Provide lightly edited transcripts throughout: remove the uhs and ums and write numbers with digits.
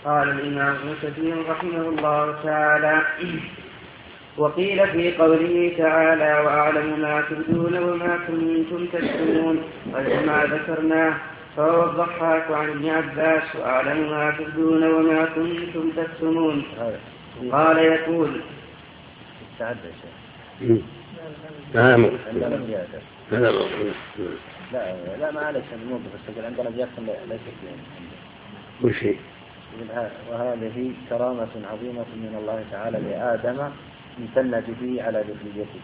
قال الإمام ابن كثير رحمه الله تعالى: وقيل في قوله تعالى: وأعلم ما تبدون وما كنتم تكتمون، وما ذكرناه، فهو الضحاك عن ابن عباس: وأعلم ما تبدون وما كنتم تكتمون. قال يقول: لا ما عليك الموقف السجل عندنا بيحصل ليس كل شيء. وهذه كرامة عظيمة من الله تعالى لآدم امتن به على ذريته.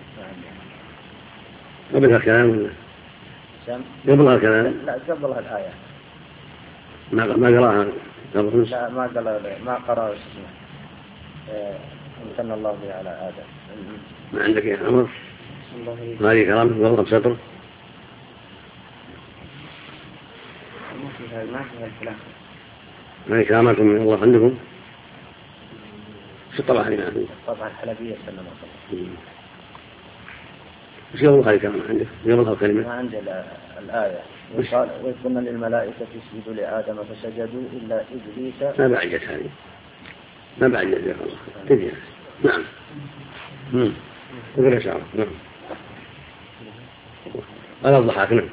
قبلها كلام ولا؟ قبلها كلام؟ لا قبلها الآية. ما قرأها قبل؟ لا ما قرأ اسمه. امتن الله به على آدم. ما عندك يا عمر؟ هذه كرامة والله بسطر. ما هي كرامة من الله عندكم؟ شو طبعا هنا؟ طبعا الحلبية سلم الله. وش يقول هذه كرامة عندك؟ يقولها كلمة؟ ما عندي الآية. وقال: وإذ للملائكة اسجدوا لآدم فسجدوا إلا إبليس. ما بعجت هذه. ما بعجت يا الله. تدري. نعم. تقول إيش عارف. نعم. أنا الضحاك. نعم.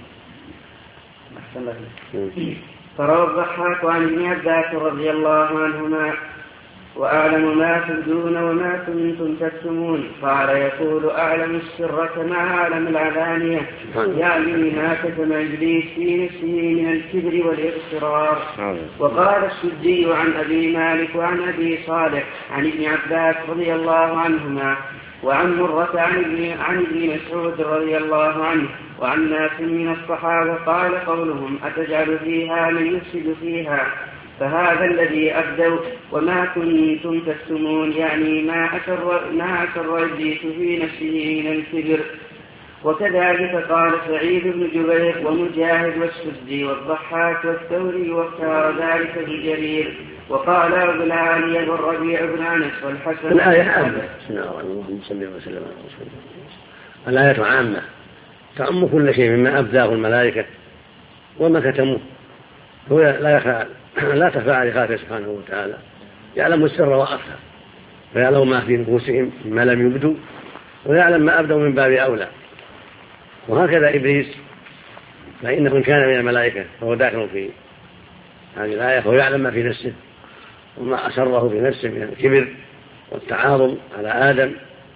فروى الضحاك عن ابن عباس رضي الله عنهما: وأعلم ما تبدون وما كنتم تكتمون. قال يقول: أعلم السر كما أعلم العلانية، يعني ما كتم إبليس في نفسه من الكبر والإصرار. وقال السدي عن أبي مالك وعن أبي صالح عن ابن عباس رضي الله عنهما وعن مرة عن ابن مسعود رضي الله عنه وعن ناس من الصحابة قال قولهم: أتجعل فيها من يفسد فيها؟ فهذا الذي أبدوا وما كنتم تكتمون، يعني ما أسر إبليس في نفسه من الكبر. وكذلك قال سعيد بن جبير ومجاهد والسدي والضحاك والثوري، واختار ذلك بجرير. وقال أبو العالية والربيع بن أنس والحسن. الآية عامة. بسم الله الرحمن الرحيم. الآية عامة تعم كل شيء مما أبداه الملائكة وما كتموه. هو لا تخفى على خاطره سبحانه وتعالى، يعلم السر وأخفى، ويعلم ما في نفوسهم ما لم يبدوا، ويعلم ما أبدوا من باب أولى. وهكذا إبليس، فإنه إن كان من الملائكة فهو داخل في هذه الآية، فهو يعلم ما في نفسه وما أسره في نفسه من الكبر والتعاظم على آدم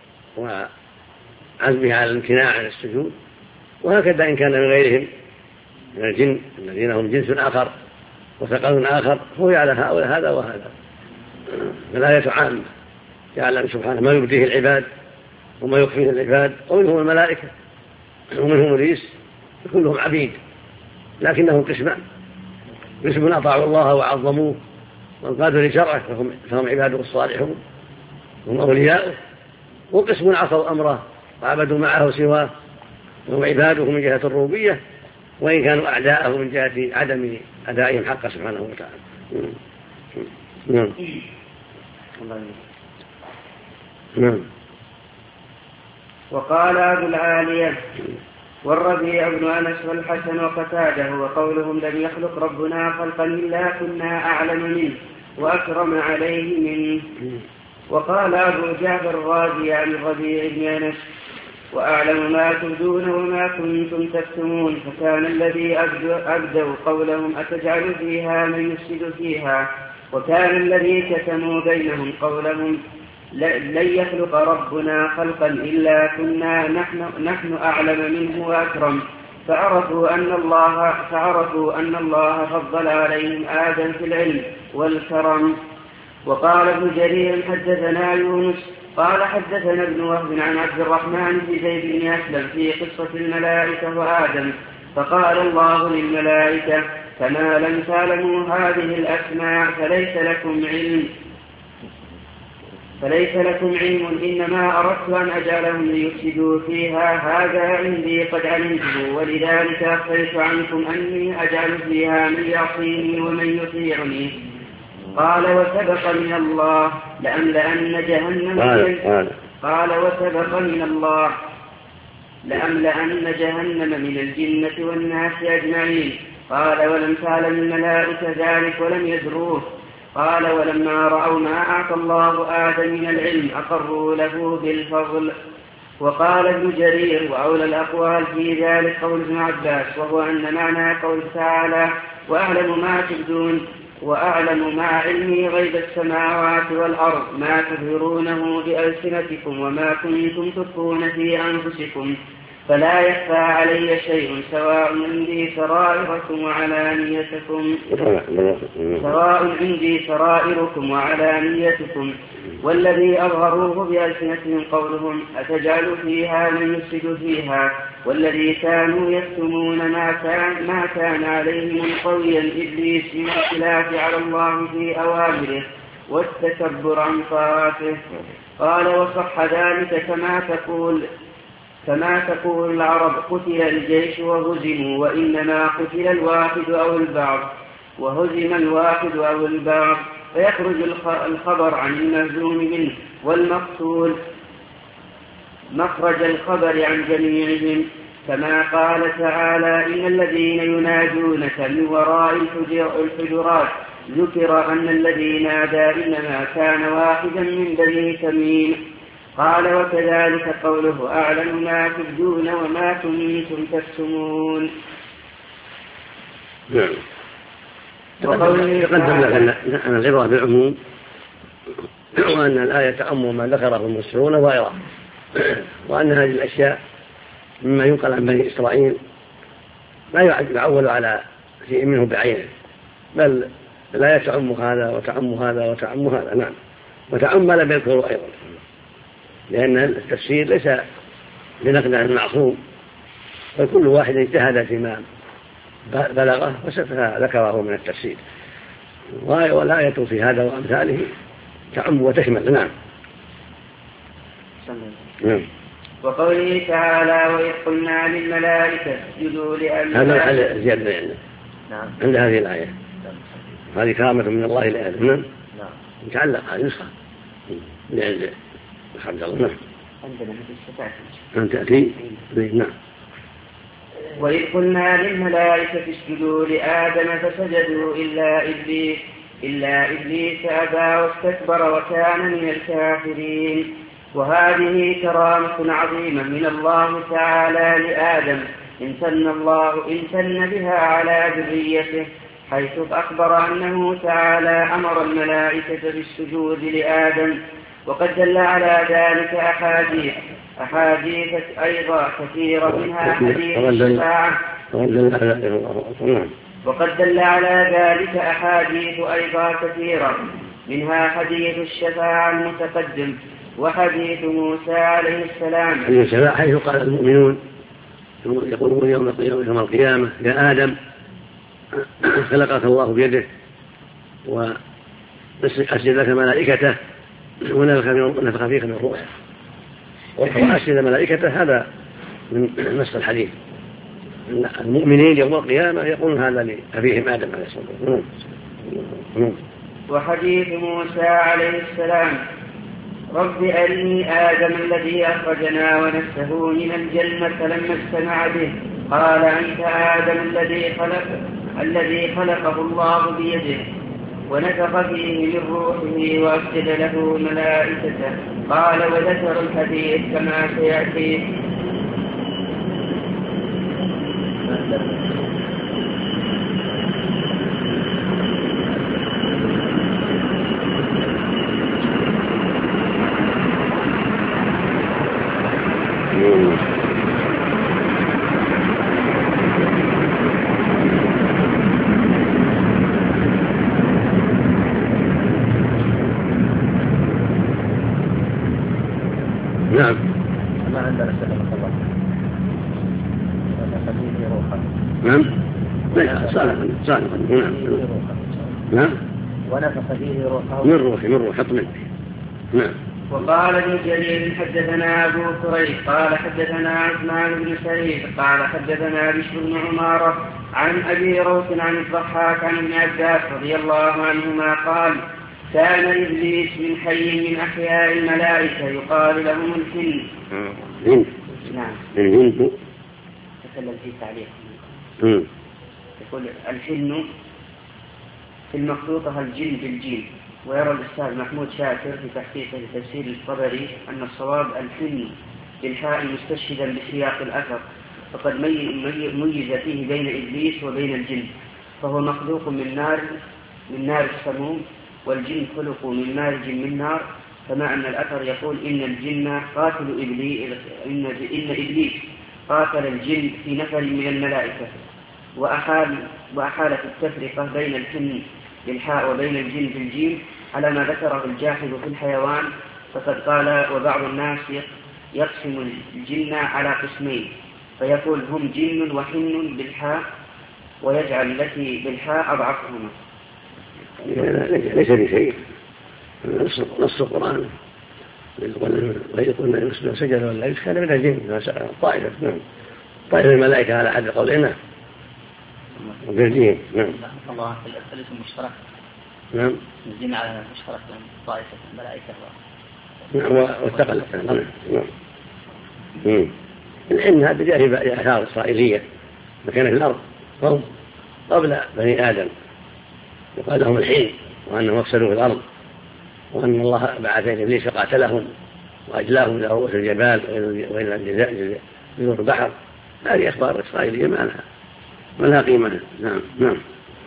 وعزمه على الامتناع عن السجود. وهكذا إن كان من غيرهم من الجن الذين هم جنس آخر وثقل آخر، هو يعلم هذا وهذا. الآية عامة، يعلم سبحانه ما يبديه العباد وما يخفيه العباد، ومنهم الملائكة ومنهم إبليس، كلهم عبيد، لكنهم قسمان: قسم أطاعوا الله وعظموه وانقادوا لشرعه فهم عباده الصالحون هم أولياؤه، وقسم عصوا أمره وعبدوا معه سواه وهم عباده من جهة الربوبية، وإن كانوا أعداءه من جهة عدم أدائهم حقه سبحانه وتعالى. نعم. وقال أبو العالية والربيع بن أنس والحسن وقتاده وقولهم: لم يخلق ربنا خلقا إلا كنا أعلم منه وأكرم عليه منه. وقال أبو جعفر الرازي عن الربيع بن أنس: وأعلم ما تبدون وما كنتم تكتمون. فكان الذي أبدوا قولهم: أتجعل فيها من يفسد فيها؟ وكان الذي كتموا بينهم قولهم: لن يخلق ربنا خلقا إلا كنا نحن أعلم منه وأكرم. فعرفوا أن الله فضل عليهم آدم في العلم والكرم. وقال ابن جرير: حدثنا يونس قال حدثنا ابن وهب عن عبد الرحمن بن زيد بن أسلم في قصة الملائكة وآدم. فقال الله للملائكة: كما لم تعلموا هذه الأسماء فليس لكم علم، إنما أردت أن أجعلهم ليفسدوا فيها، هذا عندي قد علمته، ولذلك أخفيت عنكم أني أجعل فيها من يعصيني ومن يطيعني. قال: وسبق من الله لأملأن جهنم من الجنة والناس أجمعين. قال: ولم تعلم الملائكة ذلك ولم يدروه. قال ولما رأوا ما أعطى الله آدم من العلم أقروا له بالفضل. وقال ابن جرير وأولى الأقوال في ذلك قول ابن عباس، وهو أن معنى قول تعالى وأعلم ما تبدون وأعلم مع علمي غيب السماوات والأرض ما تظهرونه بألسنتكم وما كنتم تخفون في أنفسكم فلا يخفى علي شيء سواء عندي سرائركم وعلانيتكم والذي أظهروه بألسنتهم قولهم أتجعل فيها من يفسد فيها والذي كانوا يكتمون ما كان عليهم قويا إبليس من الخلاف على الله في أوامره والتكبر عن طاعته. قال وصح ذلك كما تقول العرب قتل الجيش وهزموا، وإنما قتل الواحد أو البعض وهزم الواحد أو البعض، فيخرج الخبر عن المهزوم منه والمقتول مخرج الخبر عن جميعهم، كما قال تعالى إن الذين ينادونك من وراء الحجرات ذكر أن الذي نادى إنما كان واحدا من بني تميم. قال وكذلك قوله أعلم ما تبدون وما كنتم تكتمون. تقدم لك أن العبرة بالعموم وأن الآية تعم ما ذكره المفسرون ظاهرة، وأن هذه الأشياء مما ينقل عن بني إسرائيل لا يعول على شيء منه بعينه، بل لا تعم هذا وتعم هذا وتعم هذا. نعم، وتعم ما لم يذكروا أيضا، لأن التفسير ليس بنقل عن المعصوم، فكل واحد اجتهد فيما بلغه وذكره من التفسير، والآية في هذا وأمثاله تعم وتشمل. نعم. وقوله تعالى وإذ قلنا للملائكة اسجدوا لآدم. هذا الحل زيادة يعني. نعم. عند هذه الآية هذه كرامة من الله لآدم. نعم. يتعلق هذه نسخة لعند الحمد لله. عندنا أن تأتي. نعم. وإذ قلنا للملائكة اسجدوا لآدم فسجدوا إلا إبليس أبى واستكبر وكان من الكافرين. وهذه كرامة عظيمة من الله تعالى لآدم امتن بها على ذريته، حيث أخبر أنه تعالى أمر الملائكة بالسجود لآدم. وقد دل على ذلك أحاديث أيضا كثيرة، منها حديث الشفاعة. وقد دل على ذلك أحاديث أيضا كثيرة، منها حديث الشفاعة المتقدم وحديث موسى عليه السلام. حيث قال المؤمنون يقولون يوم القيامة يا آدم خلقك الله بيده وأسجد لك ملائكته ونفخ فيك من روحه، وأسجد ملائكته. هذا من نص الحديث، المؤمنين يوم القيامة يقولون هذا لأبيهم آدم عليه الصلاة والسلام. وحديث موسى عليه السلام رب أرني آدم الذي أخرجنا ونفسه من الجنة لما اجتمع به، قال أنت آدم الذي خلقه الله بيده ونفخ فيه من روحه وأسجد له ملائكته. قال وذكر الحديث كما سيأتي. نعم. ما عندنا سلامة الله. ونفخ فيه روحه. نعم. صالحا. نعم. ونفخ فيه روحه. من روح حط منه. نعم. وقال ابن جرير حدثنا أبو كريب قال حدثنا عثمان بن سعيد قال حدثنا بشر بن عمارة عن أبي روح عن الضحاك عن ابن عباس رضي الله عنهما قال كان إبليس من حي من أحياء الملائكة يقال لهم الجن. نعم. الجن. تكلم في تعليق. يقول الجن في المخطوطة الجن بالجيم. ويرى الأستاذ محمود شاكر في تحقيقه لتفسير الطبري أن الصواب الحن بالحاء مستشهدا بسياق الأثر، فقد ميز فيه بين إبليس وبين الجن، فهو مخلوق من نار السموم، والجن خلقوا من مارج من نار، كما أن الأثر يقول إن الجن قاتلوا إبليس، إن إبليس قاتل الجن في نفر من الملائكة، وأحال في التفرقة بين الحن بالحاء وبين الجن بالجيم على ما ذكره الجاحظ في الحيوان، فقد قال وبعض الناس يقسم الجن على قسمين، فيقول هم جن وحن بالحاء، ويجعل التي بالحاء أضعفهما. ليس بشيء، نص القرآن ويقول أن يسجد سجد ولا يسجد كان من الجن طائفة، نعم، طائفة الملائكة على حد قولنا وبالجين. نعم. الله في الاسم المشترك. نعم. الجن على المشترك بين طائفة الملائكة. نعم واستقلت. نعم. الحين هذا جاء في آثار إسرائيلية مكان في الأرض قوم قبل بني آدم يقال لهم الحين، وأنهم أفسدوا في الأرض، وأن الله بعث إبليس فقاتلهم وأجلاهم إلى رؤوس الجبال وإلى جذور البحر. هذه أخبار إسرائيلية ما لها قيمة. نعم.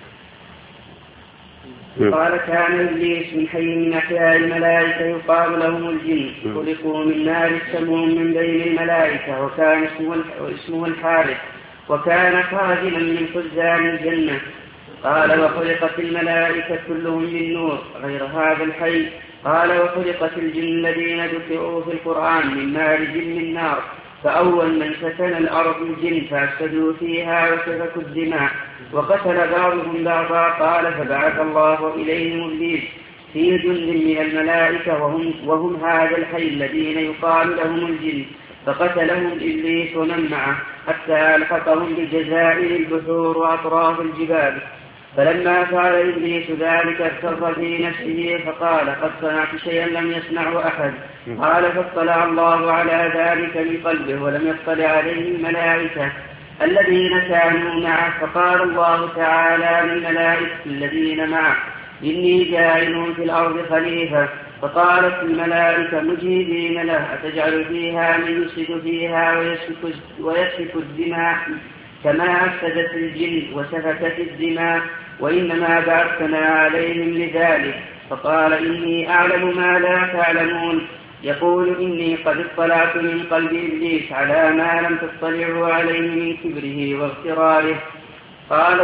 قال كان إبليس من حي من أحياء الملائكة يقال لهم الجن، خلقوا من نار السموم من بين الملائكة، وكان اسمه الحارث، وكان خازنا من خزان الجنة. قال وخلقت الملائكة كلهم من نور غير هذا الحي. قال وخلقت الجن الذين ذكروا في القرآن من مارج من نار، فأول من سكن الأرض الجن فأفسدوا فيها وسفكوا الدماء وقتل بعضهم بعضا. قال فبعث الله إليهم إبليس في جند من الملائكة وهم هذا الحي الذين يقال لهم الجن، فقتلهم إبليس ومن معه حتى ألحقهم بجزائر البحور وأطراف الجبال. فلما فعل إبليس ذلك اغتر في نفسه فقال قد صنعت شيئا لم يصنعه أحد. قال فاطلع الله على ذلك من قلبه ولم يطلع عليه الملائكة الذين كانوا معه. فقال الله تعالى للملائكة الذين معه إني جاعل في الأرض خليفة. فقالت الملائكة مجيبين له أتجعل فيها من يفسد فيها ويسفك الدماء كما أفسدت الجن وسفكت الدماء، وإنما بعثنا عليهم لذلك. فقال إني أعلم ما لا تعلمون. يقول إني قد اطلعت من قلب إبليس على ما لم تطلعوا عليه من كبره واغتراره. قال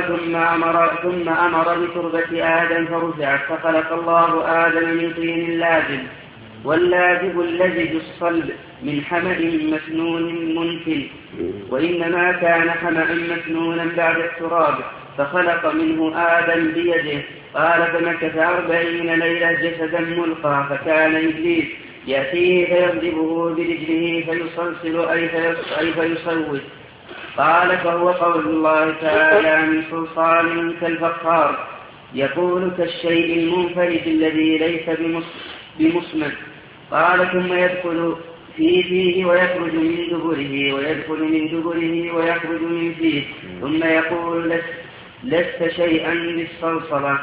ثم أمر بتربة آدم فرفعت، فخلق الله آدم من طين لازب، واللازب اللزج الصلب من حمأ مسنون منتن، وإنما كان حمأ مسنونا بعد التراب، فخلق منه آدم بيده. قال فمكث 40 ليلة جسدا ملقى، فكان إبليس يأتيه فيضربه برجله فيصلصل أي فيصوت. قال فهو قول الله تعالى من صلصال كالفخار، يقول كالشيء المنفرد الذي ليس بمصمت. قال ثم يدخل في فيه ويخرج من دبره، ويدخل من دبره ويخرج من فيه، ثم يقول لست شيئا للصلصلة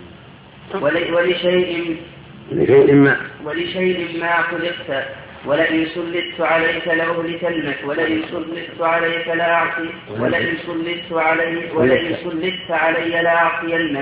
ولشيء ما خلقت، ولئن سلطت عليك لأهلكنك، ولئن سلطت علي لأعصينك.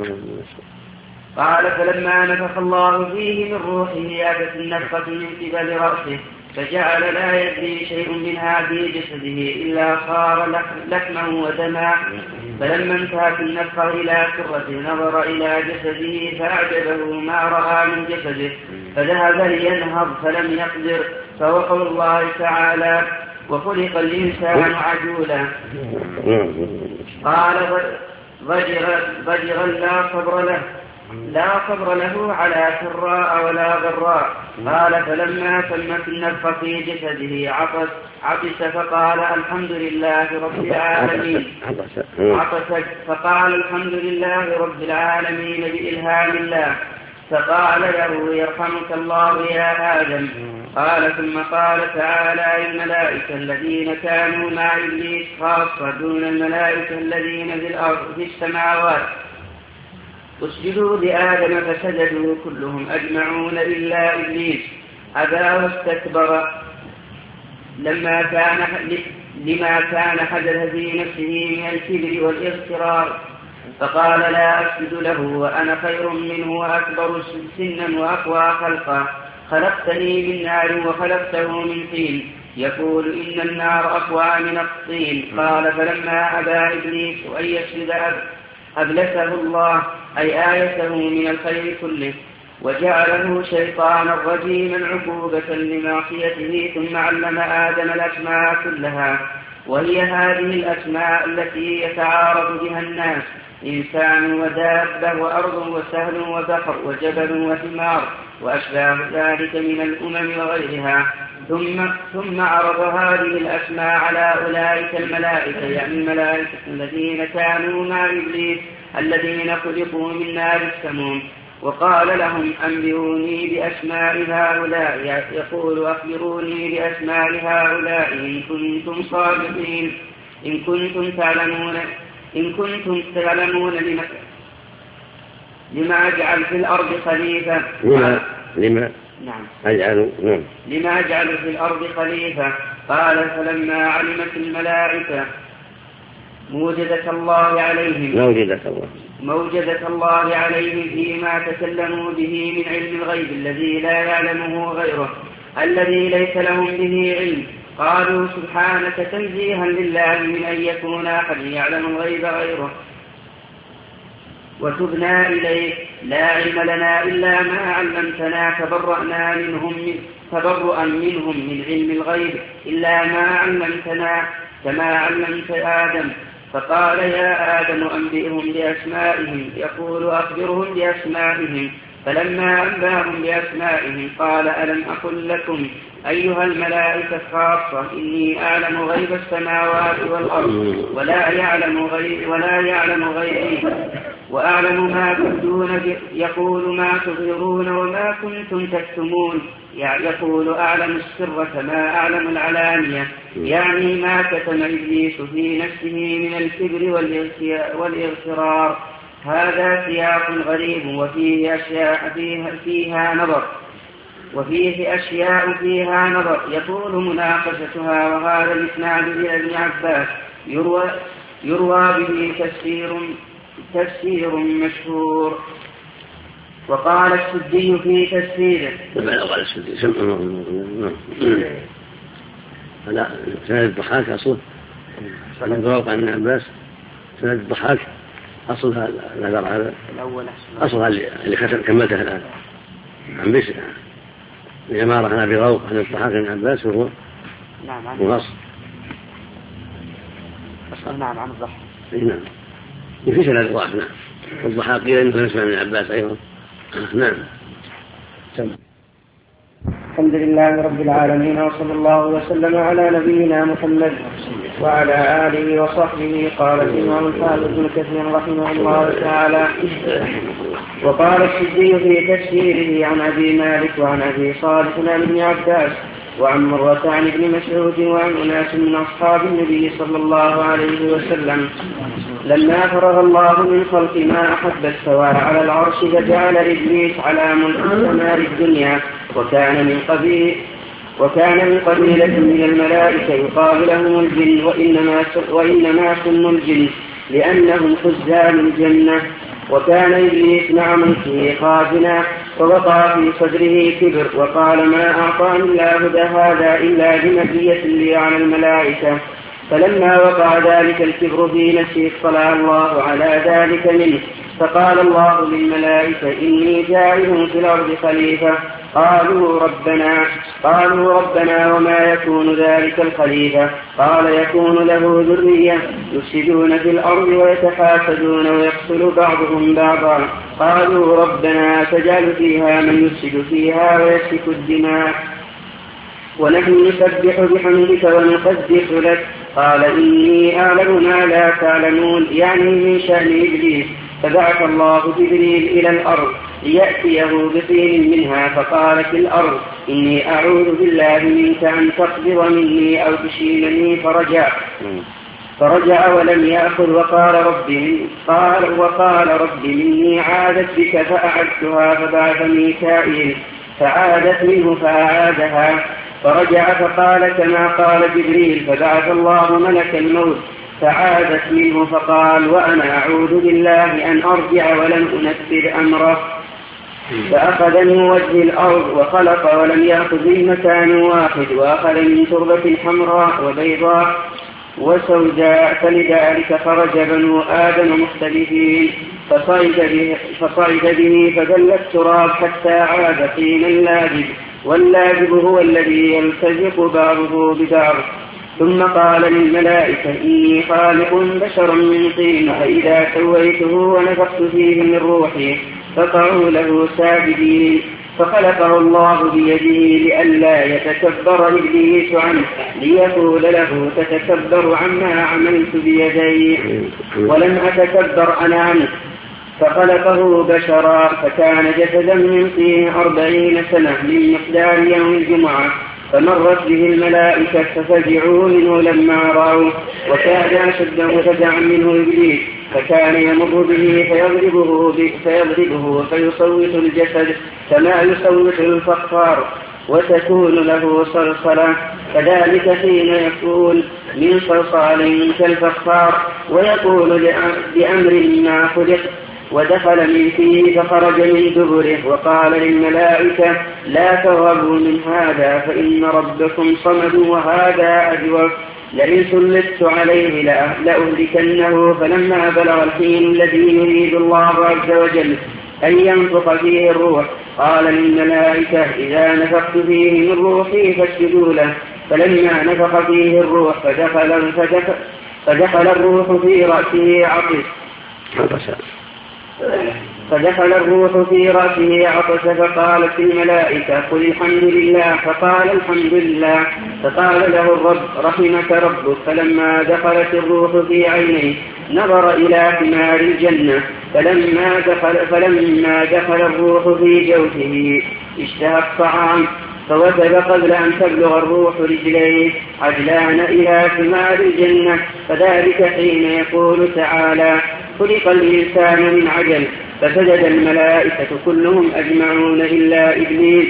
قال فلما نفخ الله فيه من روحه أتت النفخة من قبل رأسه، فجعل لا يدري شيء منها في جسده إلا صار لحما ودما. فلما انتهت النفخة إلى سرة نظر إلى جسده فأعجبه ما رأى من جسده، فذهب لينهض فلم يقدر. فوقع الله تعالى وخلق الإنسان عجولا. قال ضجرا لا صبر له على سراء ولا ضراء. قال فلما تمت النفخة في جسده عطس فقال الحمد لله رب العالمين. فقال الحمد لله رب العالمين بإلهام الله. فقال له يرحمك الله يا آدم. قال ثم قال تعالى الملائكة الذين كانوا مع إبليس خاصة دون الملائكة الذين في الأرض في السماوات. اسجدوا لآدم فسجدوا كلهم أجمعون إلا إبليس أبى واستكبر لما كان حدث في نفسه من الكبر والاغترار، فقال لا أسجد له وأنا خير منه وأكبر سنا وأقوى خلقا، خلقتني من نار وخلقته من طين، يقول إن النار أقوى من الطين. قال فلما أبى إبليس أن يسجد أبلسه الله أي آيته من الخير كله، وجعله شيطانا رجيما عقوبة لمعصيته، ثم علم آدم الأسماء كلها، وهي هذه الأسماء التي يتعارض بها الناس: إنسان ودابة وأرض وسهل وبحر وجبل وثمار وأشباه ذلك من الأمم وغيرها. ثم عرض هذه الأسماء على أولئك الملائكة، يعني الملائكة الذين كانوا مع إبليس الذين خلقوا من نار السموم، وقال لهم أنبئوني بأسماء هؤلاء، يقول أخبروني بأسماء هؤلاء إن كنتم صادقين، إن كنتم تعلمون لما أجعل في الأرض خليفة. لما أجعل في الأرض خليفة. قال فلما علمت الملائكة موجدة الله عليهم فيما تكلموا به من علم الغيب الذي لا يعلمه غيره الذي ليس لهم به علم، قالوا سبحانك تنزيها لله من أن يكون أحد يعلم الغيب غيره، وتبنا إليك لا علم لنا إلا ما علمتنا، تبرؤا منهم من علم الغيب إلا ما علمتنا كما علمت آدم. فقال يا آدم أنبئهم بأسمائهم، يقول أخبرهم بأسمائهم. فلما أنباهم بأسمائهم قال ألم أقل لكم أيها الملائكة خاصة إني أعلم غيب السماوات والأرض ولا يعلم غيبي وأعلم ما تبدون، يقول ما تظهرون وما كنتم تكتمون، يقول أعلم السر كما أعلم العلانية، يعني ما كتم إبليس في نفسه من الكبر والاغترار. هذا سياق غريب وفيه أشياء فيها نظر يطول مناقشتها، وهذا الإسناد إلى ابن عباس يروى به تفسير مشهور. وقال السدي في تفسيره لا سند الضحاك أصل الضحاك عن ابن عباس، سند الضحاك أصل هذا أصل اللي كملته الآن عن بشر العمارة عن أبي روق عن الضحاك عن عباس، وهو مغص نعم عن الضحاك. نعم يفيش على الضحاك. نعم والضحاك قيل إنه نسمع من عباس أيضا. نعم. الحمد لله رب العالمين، وصلى الله وسلم على نبينا محمد وعلى آله وصحبه. قال الإمام الحافظ ابن كثير رحمه الله تعالى: وقال السدي في تفسيره عن أبي مالك وعن أبي صالح عن ابن عباس وعن مرة عن ابن مسعود وعن أناس من أصحاب النبي صلى الله عليه وسلم لما فرغ الله من خلق ما أحب استوى على العرش فجعل إبليس على ملك سماء الدنيا، وكان من قبيلة من الملائكة يقال لهم الجن، وإنما سموا الجن لأنهم خزان الجنة. وكان إبليس مع ملكه خازنا، ووقع في صدره كبر، وقال ما أعطاني الله هذا إلا بمزية لي على الملائكة. فلما وقع ذلك الكبر في نفسه اطلع الله على ذلك منه، فقال الله للملائكة إني جاعل في الأرض خليفة. قالوا ربنا وما يكون ذلك الخليفة؟ قال يكون له ذرية يفسدون في الأرض ويتحاسدون ويقتل بعضهم بعضا. قالوا ربنا تجعل فيها من يفسد فيها ويسفك الدماء ونحن نسبح بحمدك ونقدس لك. قال إني أعلم ما لا تعلمون، يعني من شأن إبليس. فبعث الله جبريل إلى الأرض ليأتيه بطين منها، فقالت الأرض إني أعوذ بالله منك أن تقبض مني أو تشيلني، فرجع. فرجع ولم يأخذ وقال رب إني عادت بك فأعدتها، فبعث ميكائيل فعادت منه فأعادها، فرجع فقال كما قال جبريل، فبعث الله ملك الموت فعادت منه فقال وأنا أعوذ بالله أن أرجع ولم أنفذ أمره، فأخذ من وجه الأرض وخلق ولم يأخذ من مكان واحد، وأخذ من تربة حمراء وبيضاء وسوداء، فلذلك خرج بنو آدم مختلفين، فصعد به فدل التراب حتى عاد طينا لازب، واللازب هو الذي يلتزق بعضه ببعض. ثم قال للملائكة إني خالق بشرا من طين، فإذا سويته ونفخت فيه من روحي فقعوا له ساجدين، فخلقه الله بيده لئلا يتكبر إبليس عنه، ليقول له تتكبر عما عملت بيدي ولم أتكبر أنا عنه، فخلقه بشرا، فكان جسدا من طين 40 سنة من مقدار يوم الجمعة، فمرت به الملائكة ففزعوا منه لما رأوه، وكان أشد فزعا منه إبليس، فكان يمر به فيضربه فيصوت الجسد كما يصوت الفخار، وتكون له صلصلة، كذلك حين يكون من صلصال كالفخار، ويقول بأمر ما خلق، ودخل من فيه فخرج من دبره، وقال للملائكة لا ترغبوا من هذا فإن ربكم صمد وهذا أجوف، لئن سلطت عليه لأهلكنه. فلما بلغ الحين الذي يريد الله عز وجل أن ينفخ فيه الروح قال للملائكة إذا نفخت فيه من روحي فاسجدوا له، فلما نفخ فيه الروح فدخل الروح في رأسه عطس، فقالت الملائكة قل الحمد لله، فقال الحمد لله، فقال له الرب رحمك ربك. فلما دخلت الروح في عينيه نظر إلى ثمار الجنة، فلما دخل الروح في جوفه اشتهى الطعام، فوثب قبل أن تبلغ الروح رجليه عجلان إلى ثمار الجنة، فذلك حين يقول تعالى خلق الإنسان من عجل، فسجد الملائكة كلهم أجمعون إلا إبليس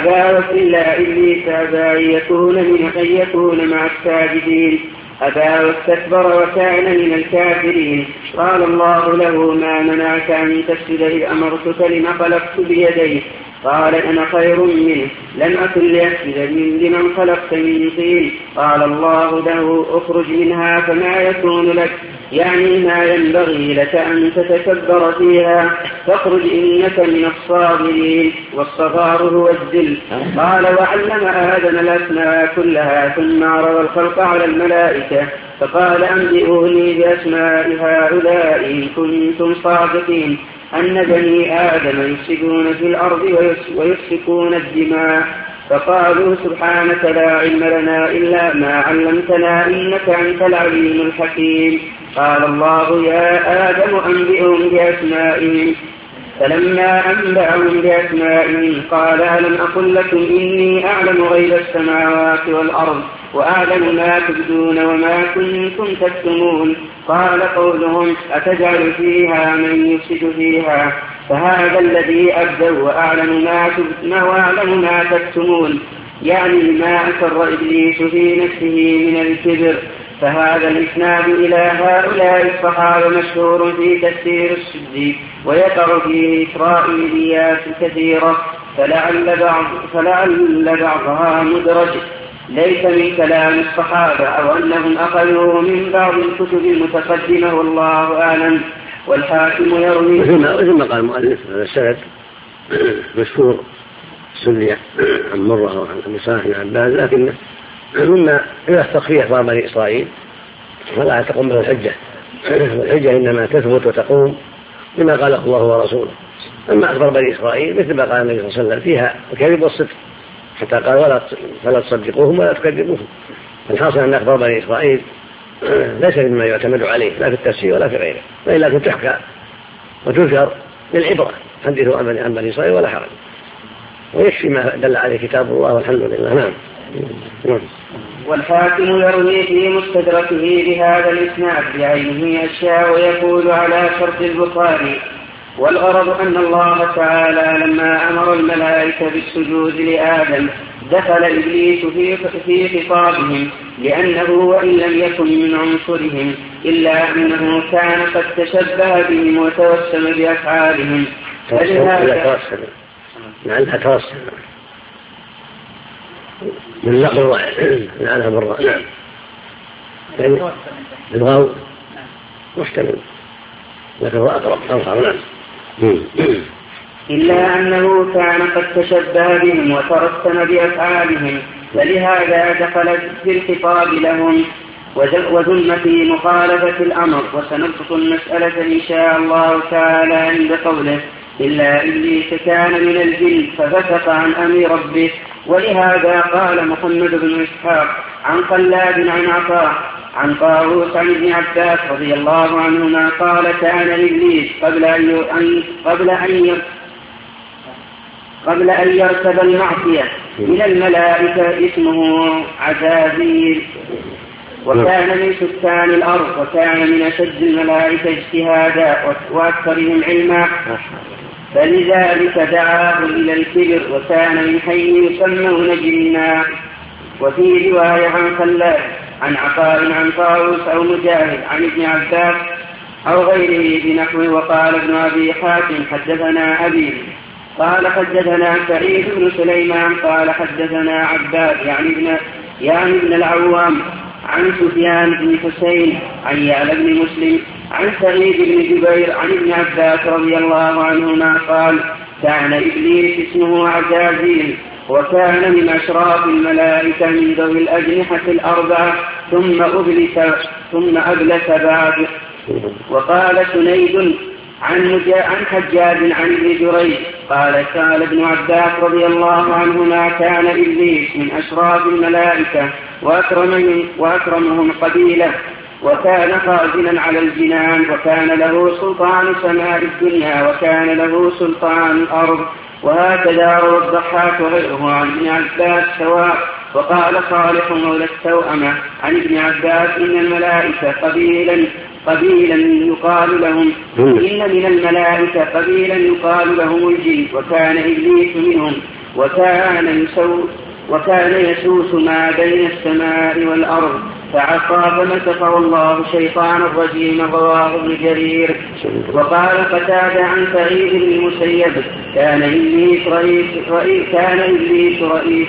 أبى يكون مع الساجدين، أبى واستكبر وكان من الكافرين. قال الله له ما منعك أن تسجد إذ أمرتك لما خلقت بيدي؟ قال أنا خير منه لم أكن لأسجد لمن خلقت من طين. قال الله له اخرج منها فما يكون لك، يعني ما ينبغي لك أن تتكبر فيها، فاخرج إنك من الصاغرين، والصغار هو الذل. قال وعلم آدم الأسماء كلها ثم عرض الخلق على الملائكة فقال أنبئوني بأسماء هؤلاء إن كنتم صادقين أن بني آدم يفسدون في الأرض ويسفكون الدماء. فقالوا سبحانك لا علم لنا إلا ما علمتنا إنك أنت العليم الحكيم. قال الله يا آدم أنبئهم بأسمائهم. فلما أنبأهم بأسمائهم قال ألم أقل لكم إني أعلم غيب السماوات والأرض وأعلم ما تبدون وما كنتم تكتمون. قال قولهم أتجعل فيها من يفسد فيها فهذا الذي أبدوا وأعلم ما تكتمون، يعني ما أسر إبليس في نفسه من الكبر. فهذا الإسناد إلى هؤلاء الصحابة مشهور في تفسير السدي، ويقع فيه إسرائيليات كثيرة، فلعل بعضها مدرج ليس من كلام الصحابة أو أنهم أخذوه من بعض الكتب المتقدمة والله أعلم. والحاكم يروي مثل ما قال المؤلف هذا السند مشهور سنية عن مرة وعن أبي صالح بن عباس، لكن مما يوثق فيه أخبار بني إسرائيل فلا تقوم به الحجة، والحجة إنما تثبت وتقوم بما قاله الله ورسوله. أما أخبار بني إسرائيل مثل ما قال النبي صلى الله عليه وسلم فيها الكذب والصدق، حتى قال فلا تصدقوهم ولا تكذبوهم. الحاصل أن أخبار بني إسرائيل ليس مما يعتمد عليه لا في التفسير ولا في غيره، ولكن تحكى وتذكر للعبرة، حدثوا عن بني إسرائيل ولا حرج، ويكفي ما دل عليه كتاب الله والحمد لله. نعم. والحاكم يروي في مستدركه بهذا الإسناد بعينه أشياء ويقول على شرط البخاري. والغرض أن الله تعالى لما أمر الملائكة بالسجود لآدم دخل إبليس في خطابهم، لأنه وإن لم يكن من عنصرهم إلا أنه كان قد تشبه بهم وتوسم بأفعالهم. لأنها توسم من لقب واحد لعنها بالراء. نعم بالواو محتمل لكن هو أقرب أظهر. إلا أنه كان قد تشبه بهم وترسم بأفعالهم، فلهذا دخل في الخطاب لهم وذم في مخالفة الأمر. وسنبسط المسألة إن شاء الله تعالى عند قوله إلا إبليس كان من الجن ففسق عن أمر ربه. ولهذا قال محمد بن إسحاق عن خلاد عن عطاء عن طاووس عن ابن عباس رضي الله عنهما قال كان إبليس قبل أن يرتب المعصية من الملائكة اسمه عزازيل، وكان من سكان الأرض، وكان من أشد الملائكة اجتهادا وأكثرهم علما، فلذلك دعاه إلى الكبر، وكان من حي يسمون جنا. وفي رواية عن خلاد عن عطاء عن طاووس أو مجاهد عن ابن عباس أو غيره بنحوه. وقال ابن أبي حاتم حدثنا أبي قال حدثنا سعيد بن سليمان قال حدثنا عباد يعني ابن العوام عن سفيان بن حسين عن يعلى بن مسلم عن سعيد بن جبير عن ابن عباس رضي الله عنهما قال كان إبليس اسمه عزازيل، وكان من أشراف الملائكة من ذوي الأجنحة الأربعة، ثم أبلس بعد. وقال سنيد عن حجاج عن ابن جريج قال ابن عباس رضي الله عنهما كان إبليس من أشراف الملائكة وأكرمهم قبيلة، وكان خازنا على الجنان، وكان له سلطان سماء الدنيا، وكان له سلطان الأرض. وهكذا روى الضحاك وغيره عن ابن عباس سواء. وقال صالح مولى التوأمة عن ابن عباس إن الملائكة قبيلا يقال لهم إن من الملائكة قبيلا يقال لهم الجن، وكان إبليس منهم، وكان يسوس ما بين السماء والأرض، فعصى فمسخه الله شيطان الرجيم. رواه ابن جرير. وقال قتادة عن سعيد بن المسيب كان إبليس رئيس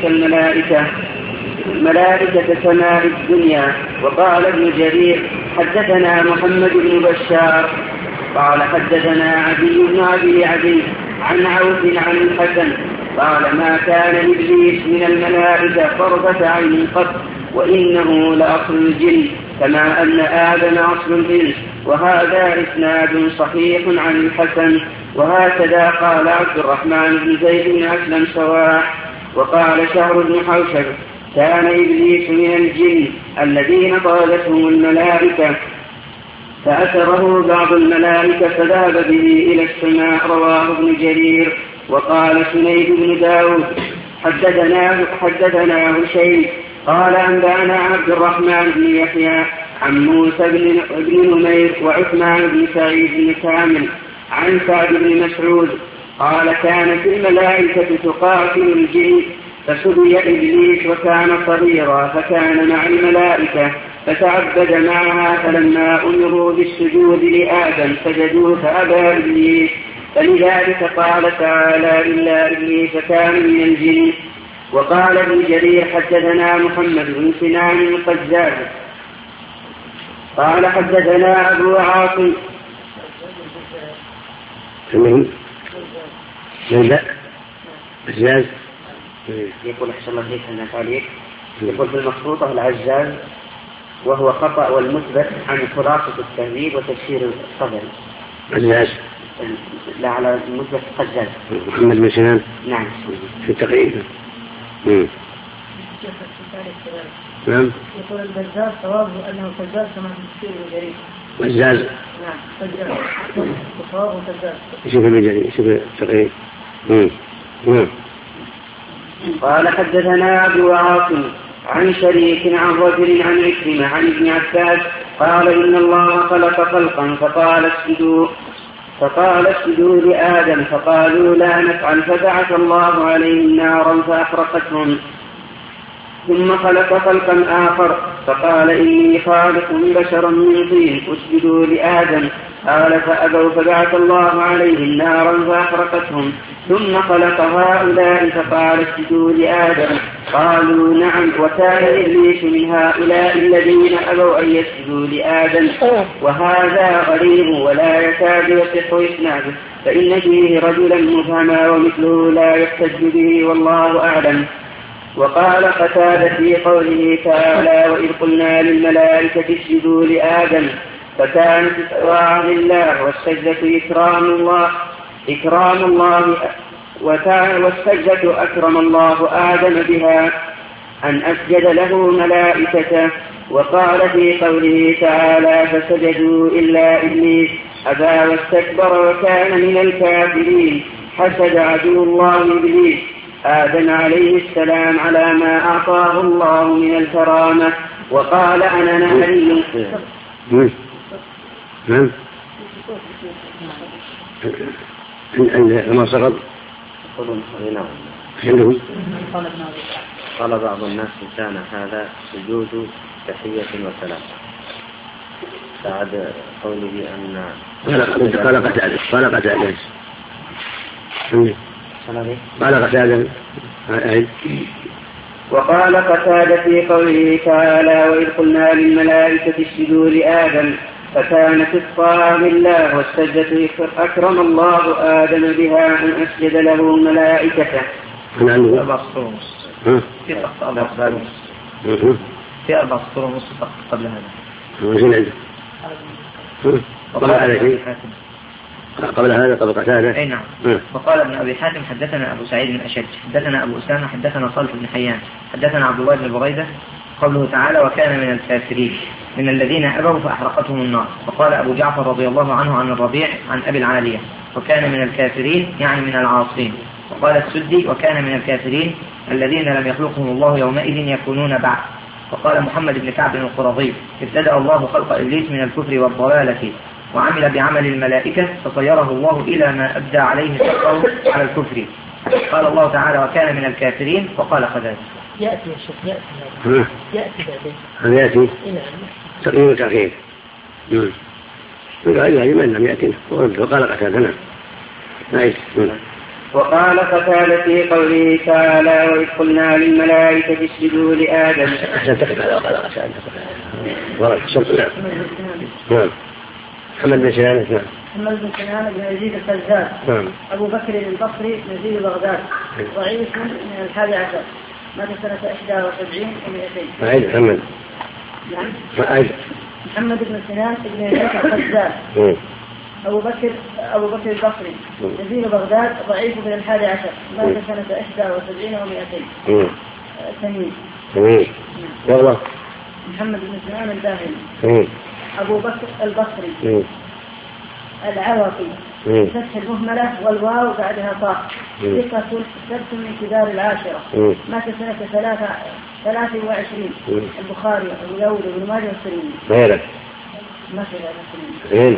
الملائكة سماء الدنيا. وقال ابن جرير حدثنا محمد بن بشار قال حدثنا عدي بن أبي عدي عن عوف عن الحسن قال ما كان إبليس من الملائكة طرفة عين قط، وإنه لأصل الجن كما أن آدم أصل الإنس. وهذا إسناد صحيح عن الحسن. وهكذا قال عبد الرحمن بن زيد بن أسلم سواء. وقال شهر بن حوشب كان إبليس من الجن الذين طالتهم الملائكة، فأثره بعض الملائكة فذهب به إلى السماء. رواه ابن جرير. وقال سنيد بن داود حدثنا هشيم قال أنبأنا عبد الرحمن بن يحيى عن موسى بن نمير وعثمان بن سعيد بن كامل عن سعد بن مسعود قال كانت الملائكة تقاتل الجن، فسبي إبليس وكان صغيرا فكان مع الملائكة فتعبد معها، فلما أمروا بالسجود لآدم سجدوا فأبى إبليس، فلذلك قال تعالى إلا إبليس كان من الجن. وقال ابن جرير حدثنا محمد بن سنان القزاز قال حدثنا أبو عاصم العزاز يقول أحسن الله عليك أن تعليق يقول في المخطوطة العزاز وهو خطأ، والمثبت عن خلاصة التهذيب وتفسير الصدر. العزاز لا على المثبت قزاز. محمد بن سنان نعم في التقريب. نعم يقول البزاز صوابه أنه قزاز كما في تفسير الجرير. بزاز نعم قزاز صوابه قزاز. شوف الجرير شوف التقريب. قال حدثنا أبو عاصم عن شريك عن رجل عن عكرمة عن ابن عباس قال إن الله خلق خلقا فقال اسجدوا لآدم فقالوا لا نفعل فبعث الله عليهم نارا فأحرقتهم ثم خلق خلقا آخر فقال إني خالق بشرا من طين اسجدوا لآدم قال فأبوا فبعث الله عليهم نارا فأحرقتهم ثم خلق هؤلاء فقال اسجدوا لآدم قالوا نعم وكان إبليس من هؤلاء الذين أبوا أن يسجدوا لآدم وهذا غريب ولا يكاد يصح إسناده فإن فيه رجلا مبهما ومثله لا يحتج به والله أعلم. وقال قتادة في قوله تعالى وإذ قلنا للملائكة اسجدوا لآدم فكانت إطاعة لله والسجدة إكرام الله والسجدة أكرم الله آدم بها أن أسجد له ملائكته. وقال في قوله تعالى فسجدوا إلا إبليس أبى واستكبر وكان من الكافرين حسد عدو الله إبليس آدم عليه السلام على ما أعطاه الله من الكرامة وقال أنا نهري. ما سقط قال بعض الناس كان هذا سجود تحية وسلام بعد قوله أن قال قتادة وقال قتادة في قوله تعالى وإذ قلنا للملائكة اسجدوا لآدم فكانت إطاعة لله والسجدة أكرم الله آدم بها أن أسجد له ملائكته. في 4 سطور ونص قبل هذا قبل هذا قبل قتادة. أي نعم. وقال ابن أبي حاتم حدثنا أبو سعيد بن أشج حدثنا أبو أسامة حدثنا صالح بن حيان حدثنا عبد الله بن بريدة قوله تعالى وكان من الكافرين من الذين أبوا فأحرقتهم النار. وقال أبو جعفر رضي الله عنه عن الربيع عن أبي العالية وكان من الكافرين يعني من العاصين. وقال السدي وكان من الكافرين الذين لم يخلقهم الله يومئذ يكونون بعد. وقال محمد بن كعب القرظي ابتدأ الله خلق إبليس من الكفر والضلالة وعمل بعمل الملائكة فصيره الله إلى ما أبدى عليه حقه على الكفر. قال الله تعالى وكان من الكافرين وقال خذاذ يأتي يا شيخ يأتي بعدين يأتي تقييم وتأخير من لم يأتي وقال قتادة. وقال قتادة في قوله تعالى وإذ قلنا للملائكة اسجدوا لآدم محمد بن سنان بن يزيد الفزاز أبو بكر البصري نزيل بغداد ضعيف من 11 مات سنة 71 و200. محمد بن سنان بن يزيد الفزاز أبو بكر البصري نزيل بغداد ضعيف من 11 مات سنة 71 و200. تميم. والله محمد بن سنان الباهلي أبو بكر البصري العراقي فتح المهملة والواو بعدها طاء ثقة سبت من كبار العاشرة مات سنة 23. البخاري أبو داود بن ماجه السلمي ما في هذا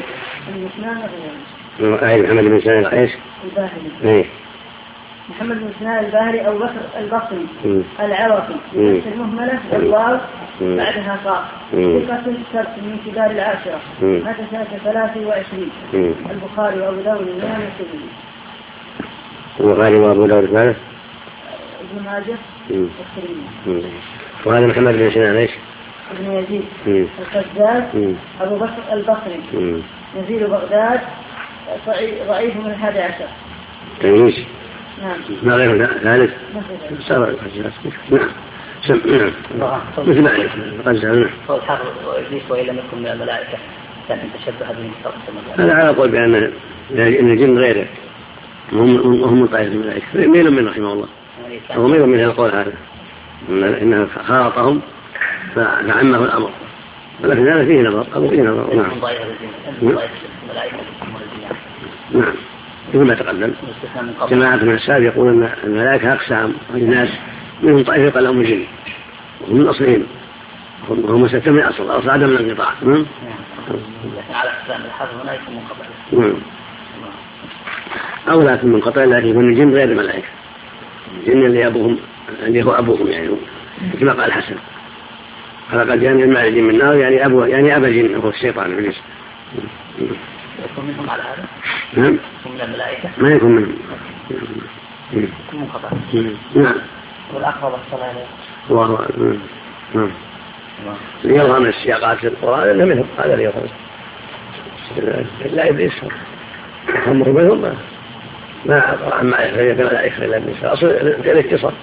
محمد بن سنان ايش الباهلي محمد بن سنان الباهلي أبو بكر البصري العراقي فتح المهملة والواو بعدها طاء ثقة سبت من كبار العاشرة مات سنة 23. البخاري وأبو داود بن ماجه السلمي البخاري وأبو داود ماذا؟ ابن ماجه السلمي. وهذا محمد بن سنان ايش؟ ابن يزيد الفزاز أبو بكر البصري نزيل بغداد ضعيف من 11. تمييز. نعم. ما غير ذلك. نعم. مثل ما قد سألنا. هو الحافظ وإبليس وإن لم يكن من الملائكة كان تشبه به هذا على قول بأن الجن غيره هم من طائفة الملائكة ميل من رحمه الله هو ميل من هذا القول هذا إنه خالطهم فعمه الأمر ولكن هذا فيه نظر أو فيه نظر. نعم. نعم. مثل ما تقدم. جماعة من السلف يقول أن الملائكة أقسام الناس منهم طائفة يقال لهم الجن وهم من أصلهم هم ستة من أصل عدم الانقطاع. على أقسام الحظ هنا يكون منقطع أو لا يكون منقطع لكن يكون الجن غير الملائكة. الجن اللي هو أبوهم يعني كما قال الحسن خلق الجن المعرج من النار يعني أبا الجن هو الشيطان إبليس. يكون منهم على هذا؟ نعم. من الملائكة؟ ما يكون منهم. يكون منقطع. نعم. والأقرب الصلاة عليه. الله. نعم. يظهر من السياقات القرآن إنه منهم هذا اللي يظهر. لا إبليس أمر منهم ما أقرأ عن معرفة الملائكة إلا النساء أصل الاتصال.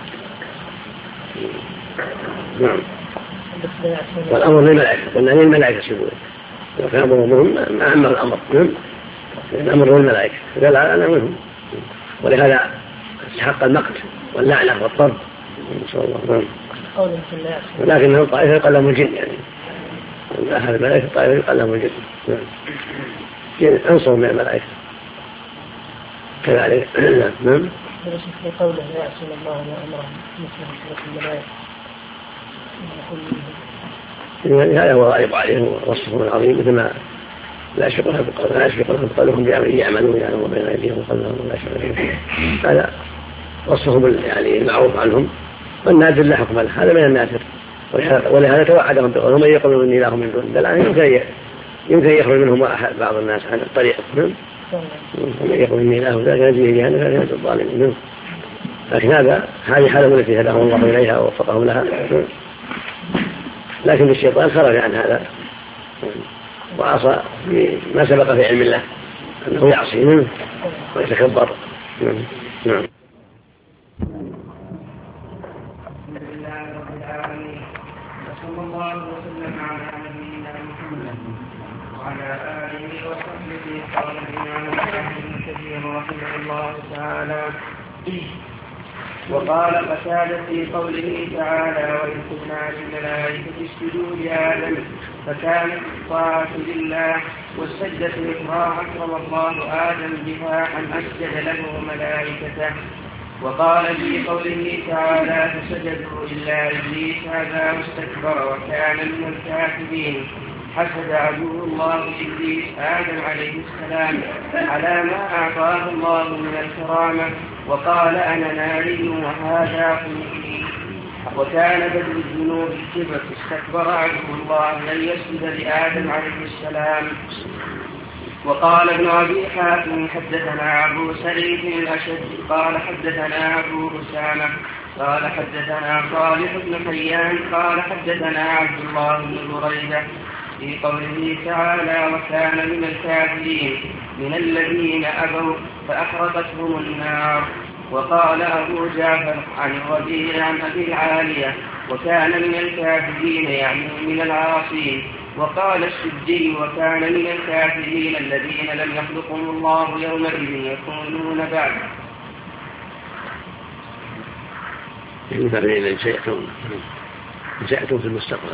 نعم. والأمر للملائكة قلنا للملائكة سبوه وكان أمرهم ما أمر الأمر الأمر للملائكة قال أنا منهم ولهذا استحق المقت واللعنة والطرد صلى الله عليه وسلم. ولكنهم طائفة يقال لهم الجن يعني أهل الملائكة طائفة يقال لهم الجن أنصر من الملائكة كذلك. نعم. في قوله لا يعصون الله ما أمره مثل الملائكة هذا هو غالب عليه وصفه العظيم مثل ما لا يشفقها بقولهم يعملون يعني بين أيديهم وقلبهم ولا يشفقون هذا وصفهم يعني المعروف عنهم والنادر لا حكم له هذا من النادر ولهذا توعدهم بقولهم من يقولون إني إله من دون الآن يمكن يخرج منهم بعض الناس عن الطريق ومن يقول إني إله ذاك نجيه جهنم فهي الظالمين. لكن هذه حالة التي هداهم الله إليها ووفقهم لها لكن الشيطان خرج عن هذا وعصى ما سبق في علم الله أنه يعصي منه ويتكبر. نعم. الحمد لله رب العالمين وصلى الله وسلم على نبينا محمد وعلى آله وصحبه قال الإمام ابن كثير رحمه الله تعالى وقال قتادة في قوله تعالى وإذ قلنا للملائكة اسجدوا لآدم فكانت الطاعة لله والسجدة إكرام أكرم الله آدم بها أن أسجد له ملائكته. وقال في قوله تعالى فسجدوا إلا إبليس هذا واستكبر وكان من الكافرين حسد عدو الله إبليس آدم عليه السلام على ما أعطاه الله من الكرامة وقال أنا ناري وهذا خلقي وكان بدل الذنوب الكبر استكبر عدو الله لن يسجد لآدم عليه السلام. وقال ابن أبي حاتم حدثنا أبو سعيد الأشد قال حدثنا أبو أسامة قال حدثنا صالح بن حيان قال حدثنا عبد الله بن بريدة في قوله تعالى وكان من الكافرين من الذين أبوا فأحرقتهم النار. وقال أبو جعفر عن الربيع عن أبي العالية وكان من الكافرين يعني من العاصين. وقال السدي وكان من الكافرين الذين لم يخلقهم الله يومئذ يكونون بعد سيأتون في المستقبل.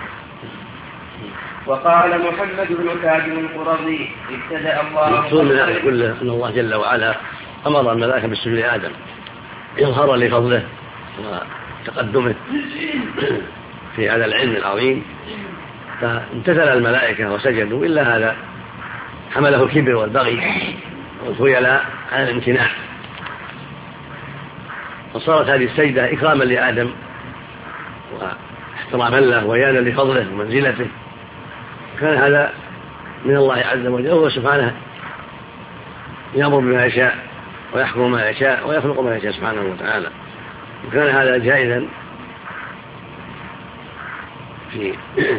وقال محمد بن كعب القرظي ابتدأ الله المقصود من هذا كله أن الله جل وعلا أمر الملائكة بالسجود لآدم يظهر لفضله وتقدمه في هذا العلم العظيم فامتثل الملائكة وسجدوا إلا هذا حمله الكبر والبغي والخيلاء على الامتناع فصارت هذه السجدة إكراما لآدم واحتراما له ويانا لفضله ومنزلته. كان هذا من الله عز وجل وهو سبحانه يأمر بما يشاء ويحكم ما يشاء ويخلق ما يشاء سبحانه وتعالى. وكان هذا جائزا في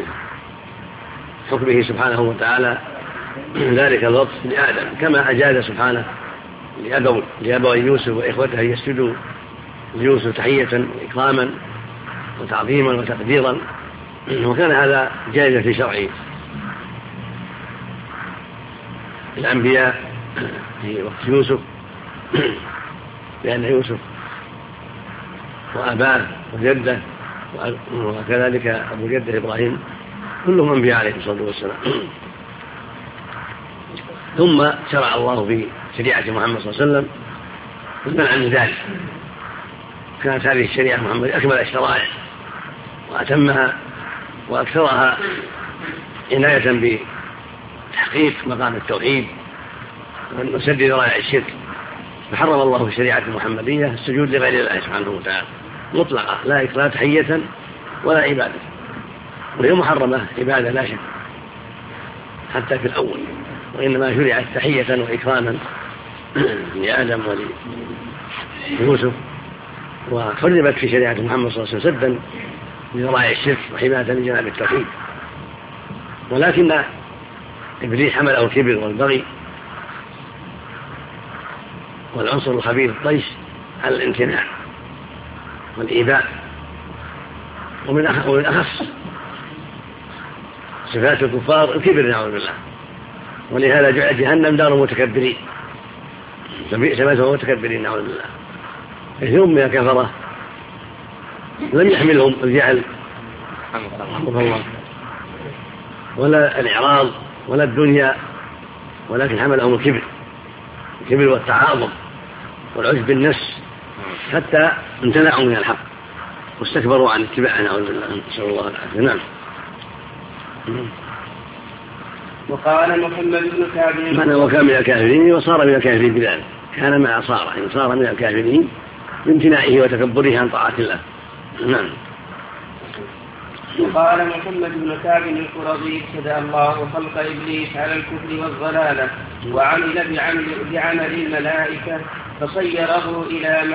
حكمه سبحانه وتعالى ذلك الوقت لآدم كما أجاز سبحانه لأبوي يوسف وإخوته يسجدوا ليوسف تحية وإكراما وتعظيما وتقديرا. وكان هذا جائزا في شرعه الأنبياء في وقت يوسف لأن يوسف وأباه وجده وكذلك أبو جده إبراهيم كلهم أنبياء عليه الصلاة والسلام. ثم شرع الله في شريعة محمد صلى الله عليه وسلم المنع من ذلك. كانت هذه الشريعة محمد أكمل الشرائع وأتمها وأكثرها عناية بتحقيق مقام التوحيد وسد ذرائع الشرك، فحرم الله في الشريعة المحمدية السجود لغير الله سبحانه وتعالى مطلقة، لا تحية ولا عبادة، وهي محرمة عبادة لا شك حتى في الأول، وإنما شرعت تحية وإكراما لآدم وليوسف، وحرمت في شريعة محمد صلى الله عليه وسلم سدا لذرائع الشرك وحماية لجناب التوحيد. ولكن إبليس حمله الكبر والبغي والعنصر الخبيث الطيش على الامتناع والإيذاء، ومن أخص صفات الكفار الكبر نعوذ بالله، ولهذا جعل جهنم دار متكبرين، فبئس مثوى المتكبرين نعوذ بالله. كثير من الكفرة لم يحملهم الجهل رحمه الله ولا الإعراض ولا الدنيا، ولكن حملهم الكبر والتعاظم والعجب بالنفس، حتى امتنعوا من الحق واستكبروا عن اتباعه نعوذ بالله، نسأل الله العافية. نعم. وقال محمد بن كعب معنى وكان من الكافرين وصار من الكافرين بذلك، كان مع صار من الكافرين بامتناعه وتكبره عن طاعة الله. نعم. وقال محمد بن كعب القرظي ابتدأ الله خلق إبليس على الكفر والضلالة وعمل بعمل الملائكة فصيره إلى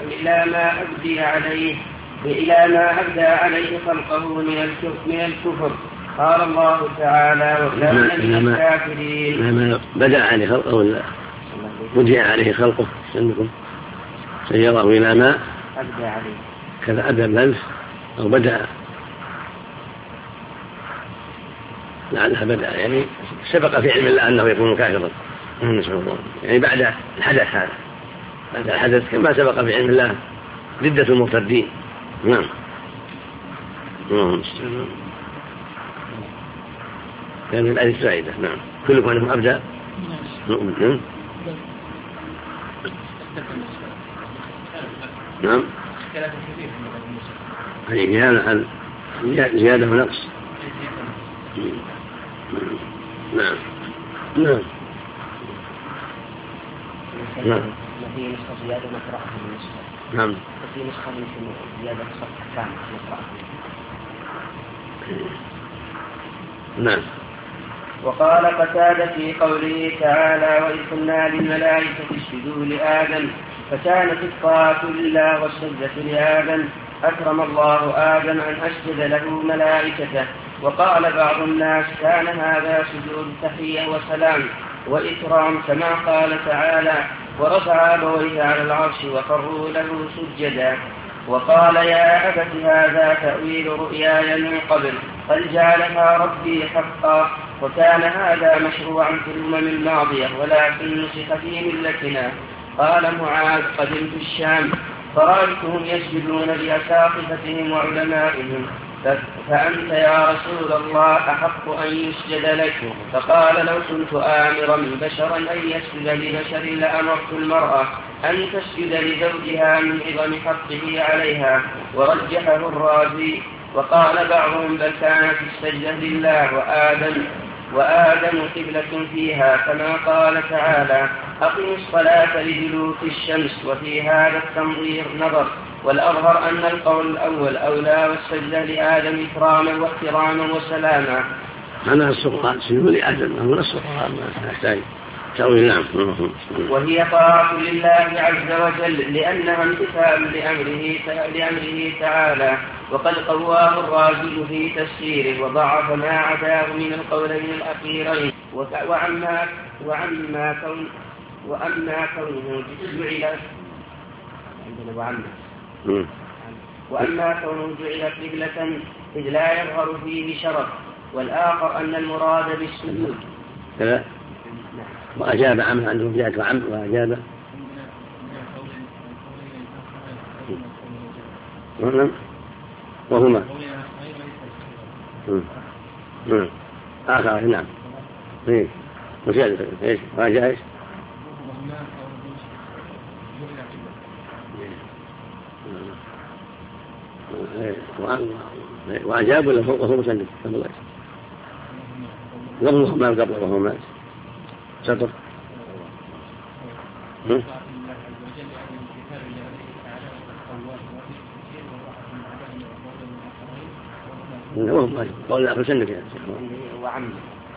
ما أبدى عليه خلقه من الكفر. قال الله تعالى وكان من الكافرين. لما بدأ عليه خلقه ولا بدأ عليه خلقه عندكم سيره إلى ما أبدى عليه كذا أبدى بلف أو بدأ لعلها بدأ يعني سبق في علم الله أنه يكون كافرا، نسأل الله، يعني بعد الحدث هذا، بعد الحدث كما سبق في علم الله ردة المرتدين. نعم. كان من الآية السعيدة. نعم. كلكم أنهم أبدأ نؤمن. نعم. هذه زيادة ونقص. نعم. نعم. نعم. في نسخة زيادة نقرأها في النسخة. نعم. وفي نسخة يمكن زيادة صفحة كاملة نقرأها. نعم. وقال قتادة في قوله تعالى وإذ قلنا للملائكة اسجدوا لآدم فكانت الطاعة لله والسجدة لآدم أكرم الله آدم أن أسجد له ملائكته. وقال بعض الناس كان هذا سجود تحية وسلام وإكرام كما قال تعالى ورفع أبويه على العرش وخروا له سجدا. وقال يا أبت هذا تأويل رؤياي من قبل قد جعلها ربي حقا. وكان هذا مشروعا في الأمم الماضية ولكن نسخ في ملتنا. قال معاذ قدمت الشام فرأيتهم يسجدون لأساقفتهم وعلمائهم فأنت يا رسول الله أحق أن يسجد لك. فقال لو كنت آمرا بشرا أن يسجد لبشر لأمرت المرأة أن تسجد لزوجها من عظم حقه عليها. ورجحه الرازي. وقال بعضهم بل كانت السجدة لله وآدم قبلة فيها كما قال تعالى أقم الصلاة لدلوك الشمس. وفي هذا التنظير نظر، والأظهر أن القول الأول أولى والسجدة لآدم إكراما واحتراما وسلاما. أنا السلطان سجود لآدم هو السلطان ما يحتاج تأويل. نعم. وهي طاعة لله عز وجل لأنها امتثال لأمره تعالى. وقد قواه الرازي في تفسيره وضعف ما عداه من القولين الأخيرين. وأما كونه جعل قبلة إذ لا يظهر فيه شرف. والآخر أن المراد بالسجود كذا. وأجاب عمه عنده جاءت وأجاب وهما آخر. نعم. وزيادة إيش راجع إيش وأجاب وهو مسلم قبل ما قبل وهو مات سطر قول لا فسنك يا وعم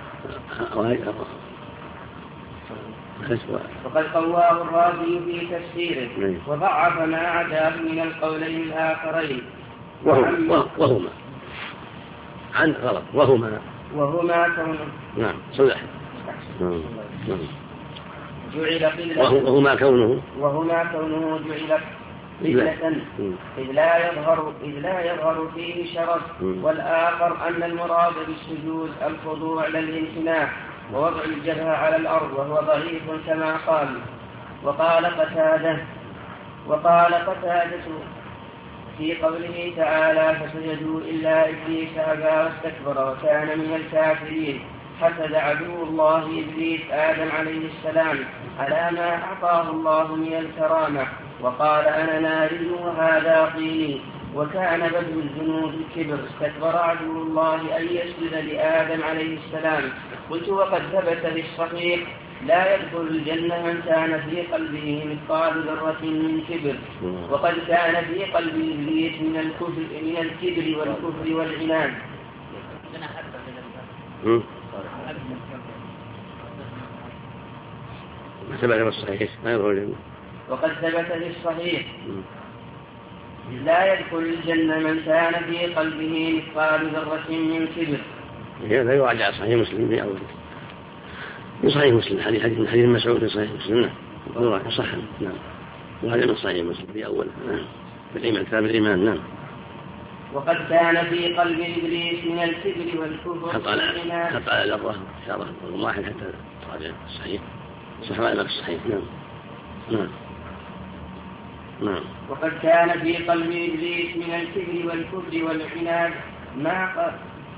وقد قواه الرازي في تفسيره وضعف ما عداه من القولين الآخرين وهما عن غلط وهما كونه نعم صلح جعل قلة وهما كونه جعل قلة إذ لا يظهر فيه شرف والآخر أن المراد بالسجود الخضوع للامتناع ووضع الجبهة على الأرض وهو ضعيف كما قال. وقال قتادة في قوله تعالى فسجدوا إلا إبليس أبى واستكبر وكان من الكافرين حسد عدو الله إبليس آدم عليه السلام على ما أعطاه الله من الكرامة وقال أنا ناري وهذا طيني وكان بدء الذنوب الكبر استكبر عدو الله أن يسجد لآدم عليه السلام. قلت وقد ثبت في الصحيح لا يدخل الجنة من كان في قلبه مثقال ذرة من كبر وقد كان في قلب إبليس من الكبر والكفر والعناد. وقد ثبت في الصحيح لا يدخل الجنة من كان في قلبه مثقال ذرة من كبر. هذا يراجع صحيح مسلم في أول في صحيح مسلم حديث مسعود في صحيح مسلم نعم صح نعم وهذا من صحيح مسلم في أول نعم بالإيمان كتاب الإيمان نعم. وقد كان في قلب إبليس من الكبر والكفر حط على ذرة إشارة واحد حتى تراجع الصحيح صح ولا الصحيح نعم. وقد كان في قلب إبليس من الكبر والكفر والعناد ما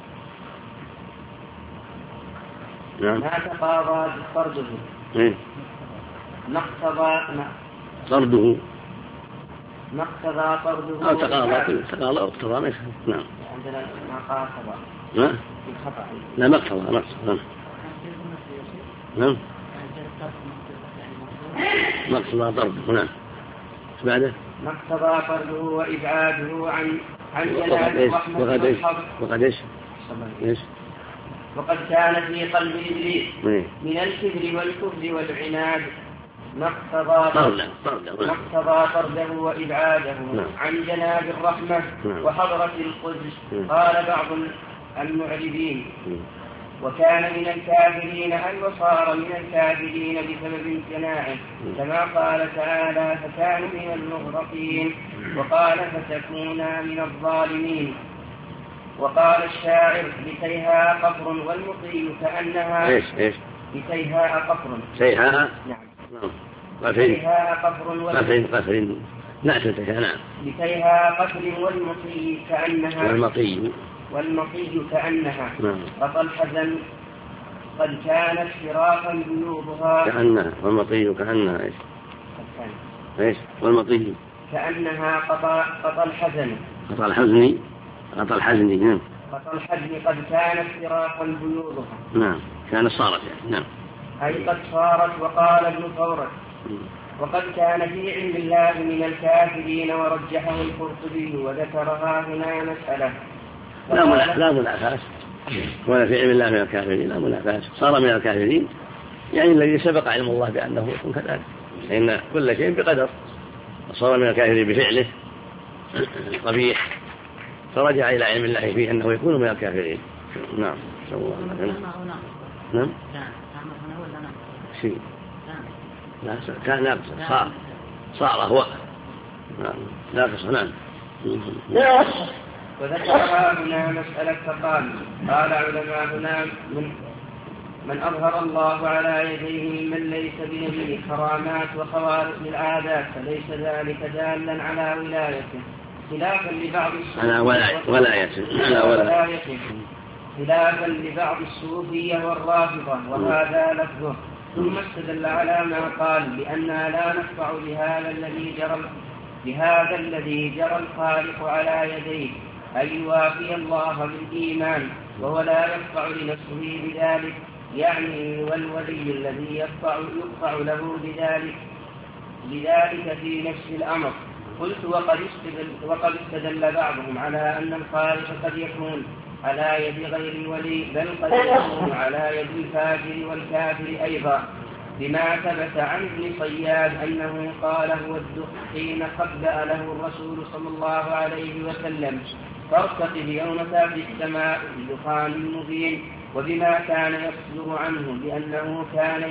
تقاضى طرده ما اقتضى أو تقاضى اقتضى ما يفهم نعم عندنا ما قاضى لا ما اقتضى نعم ما اقتضى طرده نعم بعده ما اقتضى طرده وإبعاده عن جناب الرحمة وقد إيش وقد كان في قلب إبليس من الكبر والكفر والعناد ما اقتضى طرده وإبعاده عن جناب الرحمة وحضرة القدس. قال بعض المعربين وكان من الكافرين أي وصار من الكافرين بسبب امتناعه كما قال تعالى فكانوا من المغرقين وقال فتكونا من الظالمين. وقال الشاعر لتيها قفر والمطي كأنها إيش لتيها قفر سيها نعم لتيها قفر لتيها قفر والمطي كأنها والمطي كأنها قطى الحزن قد كانت فراقا بيوضها كأنها والمطي كأنها إيش والمطي كأنها قطى الحزن قطى الحزن قد كانت فراقا بيوضها نعم كانت صارت نعم أي قد صارت. وقال ابن ثورة وقد كان في علم الله من الكافرين ورجحه القرطبي وذكرها هنا مسألة لا منافاة ولا في علم الله من الكافرين لا منافاة صار من الكافرين يعني الذي سبق علم الله بأنه يكون كذلك لأن كل شيء بقدر صار من الكافرين بفعله قبيح فرجع إلى علم الله فيه أنه يكون من الكافرين نعم نعم شيء لا كان ناقص صار هو ناقص نعم. وذكرها هنا مسألة فقال علماء هنا من أظهر الله على يديه من ليس بنبي كرامات وخوارق للعادات فليس ذلك دالا على ولايته خلافا لبعض ولايته خلافا لبعض الصوفية والرافضة، وهذا لفظه. ثم استدل على ما قال بأننا لا نشفع بهذا الذي جرى الخالق على يديه أن يوافي الله بالإيمان، وهو لا يشفع لنفسه بذلك، يعني والولي الذي يشفع له بذلك في نفس الأمر. قلت وقد استدل بعضهم على أن الخالق قد يكون على يد غير الولي، بل قد يكون على يد الفاجر والكافر أيضا، بما ثبت عن ابن صياد أنه قال هو الدخ حين خبأ له الرسول صلى الله عليه وسلم: فارتقب يوم تأتي السماء بدخان مبين، وبما كان يصدر عنه بأنه كان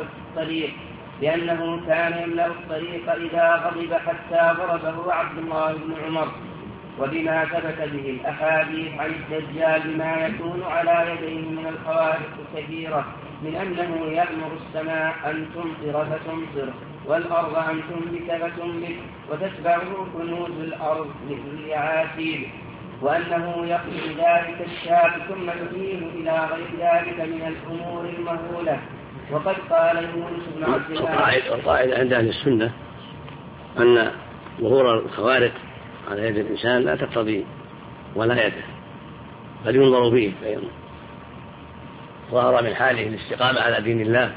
يملأ الطريق إذا غضب حتى ضربه عبد الله بن عمر، وبما ثبت به الأحاديث عن الدجال بما يكون على يديه من الخوارق كثيرة، من أنه يأمر السماء أن تمطر فتمطر، والأرض أن تنبت فتنبت، وتتبعه كنوز الأرض لليعاسيب، وأنه يقضي ذلك الشاب ثم يميل إلى غير ذلك من الأمور المهولة. وقد قال يونس بن عبد الله: القاعدة عند أهل السنة أن ظهور الخوارق على يد الإنسان لا تقتضي ولايته، بل ينظر فيه، فإن ظهر من حاله الاستقامة على دين الله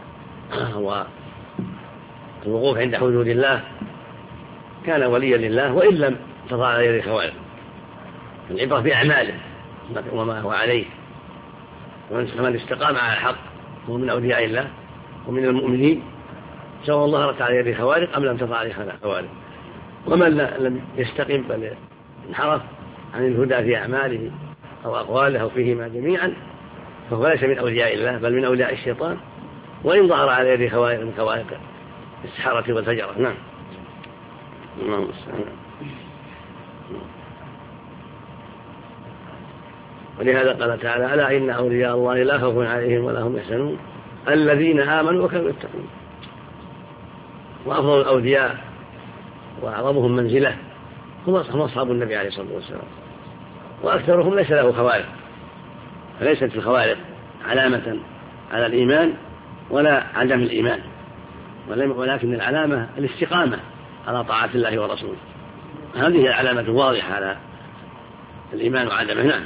والوقوف عند حدود الله كان وليا لله، وإن لم تضع على يد خوارق. العبرة بأعماله وما هو عليه، ومن استقام على الحق هو من أولياء الله ومن المؤمنين، سواء ظهرت على يد خوارق أم لم تضع عليه خوارق. ومن لم يستقم بل انحرف عن الهدى في أعماله أو أقواله أو فيهما جميعا فهو ليس من أولياء الله بل من أولياء الشيطان، وإن ظهر على يد خوارق من خوارق السحرة والفجرة. نعم. ولهذا قال تعالى: ألا إن أولياء الله لا خوف عليهم ولا هم يحزنون الذين آمنوا وكانوا يتقون. وأفضل الأولياء وأعظمهم منزلة هم أصحاب النبي عليه الصلاة والسلام، وأكثرهم ليس له خوارق، فليست في الخوارق علامة على الإيمان ولا عدم الإيمان، ولكن العلامة الاستقامة على طاعة الله ورسوله، هذه العلامة الواضحة على الإيمان وعدمه. نعم.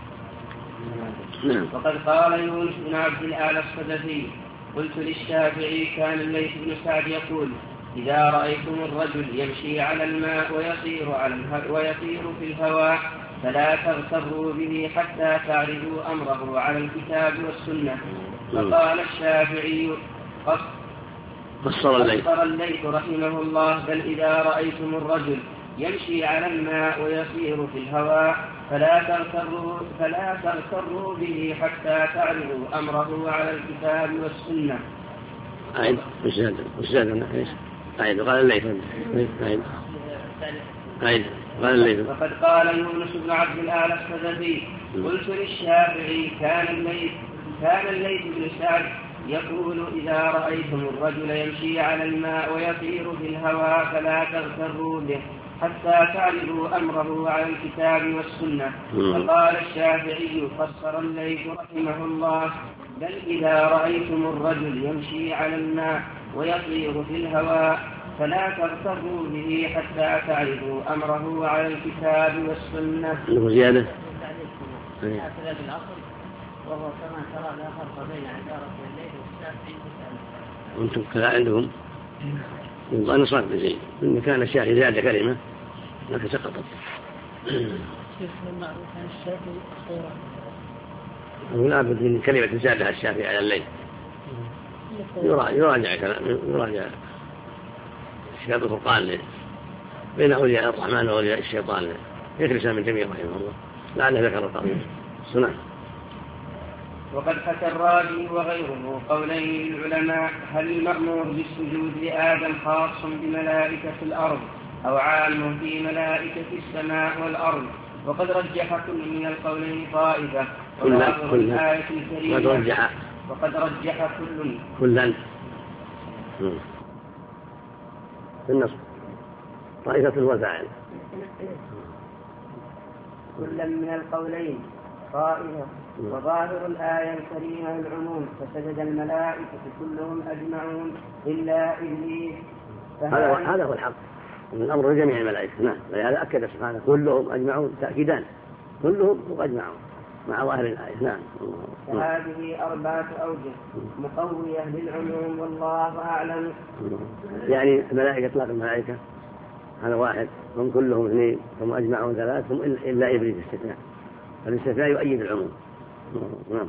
وقد قال يونس بن عبد الأعلى الصدفي: قلت للشافعي: كان الليث بن سعد يقول: إذا رأيتم الرجل يمشي على الماء ويطير في الهواء فلا تغتروا به حتى تعرضوا أمره على الكتاب والسنة. فقال الشافعي: قصر الليث رحمه الله: بل إذا رأيتم الرجل يمشي على الماء ويطير في الهواء فلا تغتروا به حتى تعرضوا أمره على الكتاب والسنة. قال الليث. وقد قال يونس بن عبد الأعلى الصدفي: قلت للشافعي: كان الليث بن سعد يقول: إذا رأيتم الرجل يمشي على الماء ويطير في الهواء فلا تغتروا به حتى تعرضوا أمره على الكتاب والسنة. فقال الشافعي: فسر الليث رحمه الله: بل إذا رأيتم الرجل يمشي على الماء ويطير في الهواء فلا تغتروا به حتى تعرضوا أمره على الكتاب والسنة. زيادة. وهو كما ترى لا فرق بين عبارة الليل والشافعي والسلام. وأنتم كذا عندهم؟ أنا صار بزين إن كان الشافعي زيادة كلمة لكن سقطت. المعروف عن الشافعي الصورة. ولا بد من كلمة زادها الشافعي على الليل. يراجع كتاب الفرقان بين أولياء الرحمن وأولياء الشيطان يدرس من جميع رحمه الله لعله ذكر القضية. سنة. وقد حكى الرازي وغيره قولين للعلماء: هل المأمور بالسجود لآدم خاص بملائكة الأرض أو عام في ملائكة السماء والأرض؟ وقد رجح كل من القولين طائفة، وظاهر الآية الكريمة وقد رجح كلا في النص طائفة الوزاعل كلا من القولين طائفة وظاهر الآية الكريمة العموم فسجد الملائكة كلهم أجمعون إلا إبليس. هذا هو الحق من الأمر لجميع الملائكة. نعم، ولهذا أكد سبحانه كلهم أجمعون تأكيدان، كلهم أجمعون مع ظاهر الآية. نعم. فهذه 4 أوجه مقوية للعموم والله أعلم. يعني الملائكة إطلاق الملائكة هذا واحد، هم كلهم 2، هم أجمعون 3، هم إلا إبليس استثناء، فالاستثناء يؤيد العموم. نعم.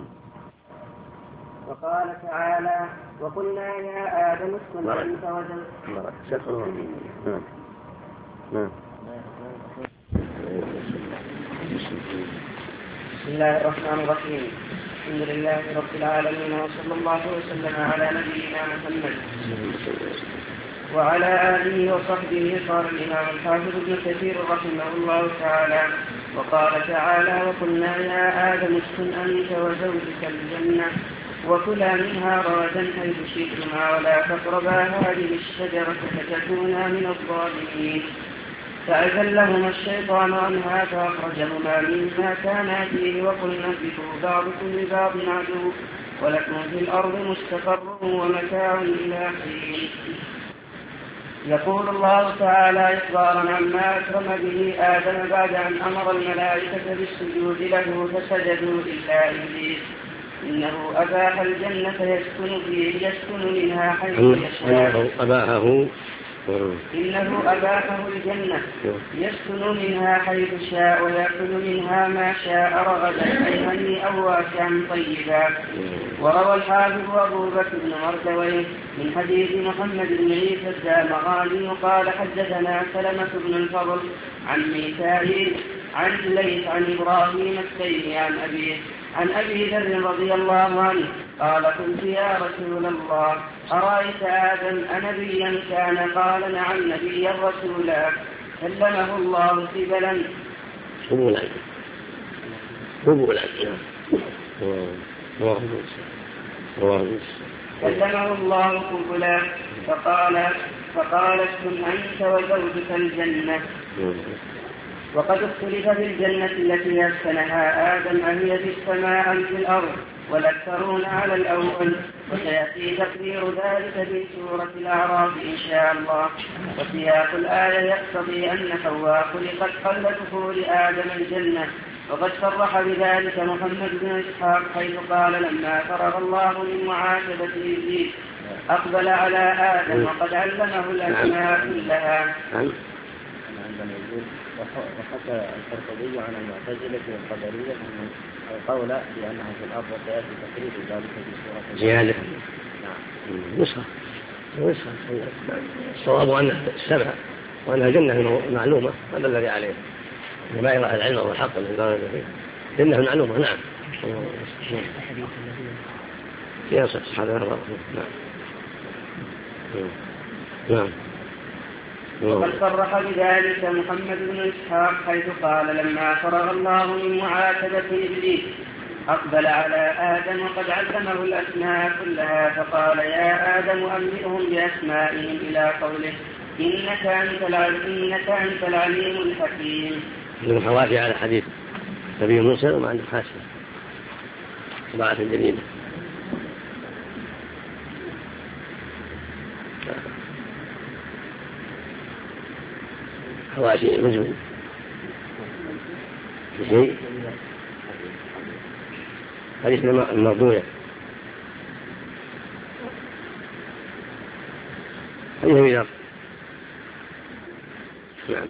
وقال تعالى وقلنا يا آدم اسكن أنت وزوجك. نعم. بسم الله الرحمن الرحيم. الحمد لله رب العالمين وصلى الله وسلم على نبينا محمد وعلى آله وصحبه. قال الإمام الحافظ ابن كثير رحمه الله تعالى وقال تعالى وقلنا يا آدم اسكن أنت وزوجك الجنة وكلا منها رغدا حيث شئتما ولا تقربا هذه الشجرة فتكونا من الظالمين. فأزلهما الشيطان عنها فأخرجهما مما كانا فيه وقلنا اهبطوا بعضكم لبعض عدو ولكم في الأرض مستقر ومتاع إلى حين. يقول الله تعالى إخبارا عما أكرم به آدم بعد أن أمر الملائكة بالسجود له فسجدوا إلا إبليس إنه أباح الجنة يسكن منها حيث يشاء. إنه أباحه الجنة يسكن منها حيث شاء ويأكل منها ما شاء رغدا أي هنيئا واسعا طيبا. وروى الحافظ أبو بكر بن مردويه من حديث محمد بن عيسى الدامغاني قال حدثنا سلمة بن الفضل عن ميكائيل عن الليث عن إبراهيم التيمي عن أبي ذر رضي الله عنه قال قلت يا رسول الله أرأيت آدم أنبيا كان؟ قال نعم نبيا رسولا كلمه الله قبلا. كلمه الله قبلا فقال اسكن أنت وزوجك الجنة. وقد اختلف في الجنة التي أسكنها آدم أهي في السماء أم في الأرض والأكثرون على الأول وسيأتي تقرير ذلك في سورة الأعراف إن شاء الله. وسياق الآية يقتضي أن حواء خلقت قبل دخول آدم الجنة وقد صرح بذلك محمد بن إسحاق حيث قال لما فرغ الله من معاتبة إبليس أقبل على آدم وقد علمه الأسماء كلها. وحكى القرطبي عن المعتزلة والقدرية أن القول بأنها في الأرض وسيأتي تقرير ذلك في سورة زيادة. نعم. نسخة. الصواب أنها السماء وأنها جنة معلومة، هذا الذي عليه ما يرى العلم والحق جنة معلومة. نعم. يصح هذا الرأي. نعم. وقد صرح بذلك محمد بن إسحاق حيث قال لما فرغ الله من معاتبة إبليس أقبل على آدم وقد علمه الأسماء كلها فقال يا آدم أنبئهم بأسمائهم إلى قوله إنك أنت العليم الحكيم. من حوافي على حديث نبي موسى وما عنده حاسة طبعة جديدة. حواشي مجمل شيء حديث المرضوية حديث أبي نعم.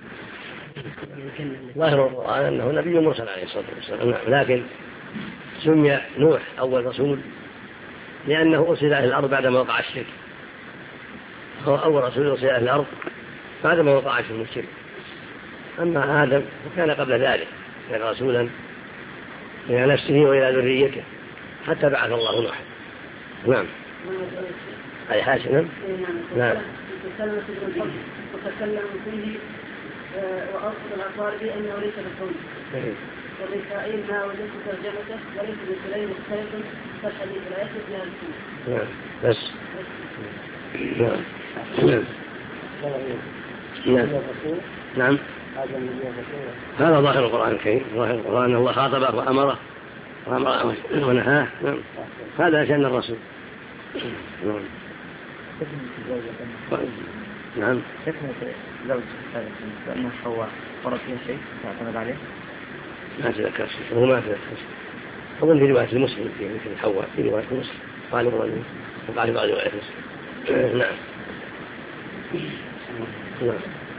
ظاهر القرآن أنه نبي مرسل عليه الصلاة والسلام، لكن سمي نوح أول رسول لأنه أرسل إلى الأرض بعدما وقع الشرك، هو أول رسول أرسل إلى الأرض بعدما وقع الشرك. أما آدم فكان قبل ذلك كان رسولا إلى نفسه وإلى ذريته حتى بعث الله نوح. نعم. أي حسنا. نعم. وتكلم فيه وأوصف الأطفال بأنه ليس بالقول وميكائيل ما وجدت ترجمته وليس بسليم مختلف فالحديث لا يثبت بها السنة. نعم. بس. نعم. هذا ظاهر القرآن الكريم، ظاهر القرآن الله خاطبه وأمره وأمر ونهاه. هذا شأن الرسول. نعم. شكمة زوج لأنها حواء ورد فيها شيء تعتمد عليه؟ ما تذكر شيء، هو ما تذكر شيء. أظن في رواية المسلم في مثل حواء، في رواية المسلم قال الرجل وقال بعض رواية المسلم. نعم. نعم.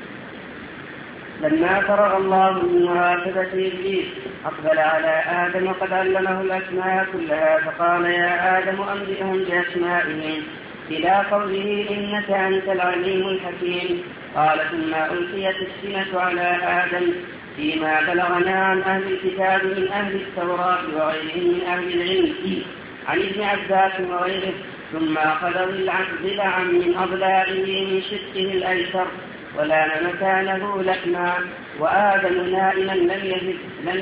لما فرغ الله من مراقبة إبليس أقبل على آدم وقد علمه الأسماء كلها فقال يا آدم أنبئهم بأسمائهم إلى قوله إنك أنت العليم الحكيم. قال ثم ألقيت السنة على آدم فيما بلغنا عن أهل الكتاب من أهل التوراة وغيرهم من أهل العلم عن ابن عباس وغيره ثم أخذ ضلعا من أضلاعه من شقه الأيسر ولان مكانه لحما وآدم نائما لم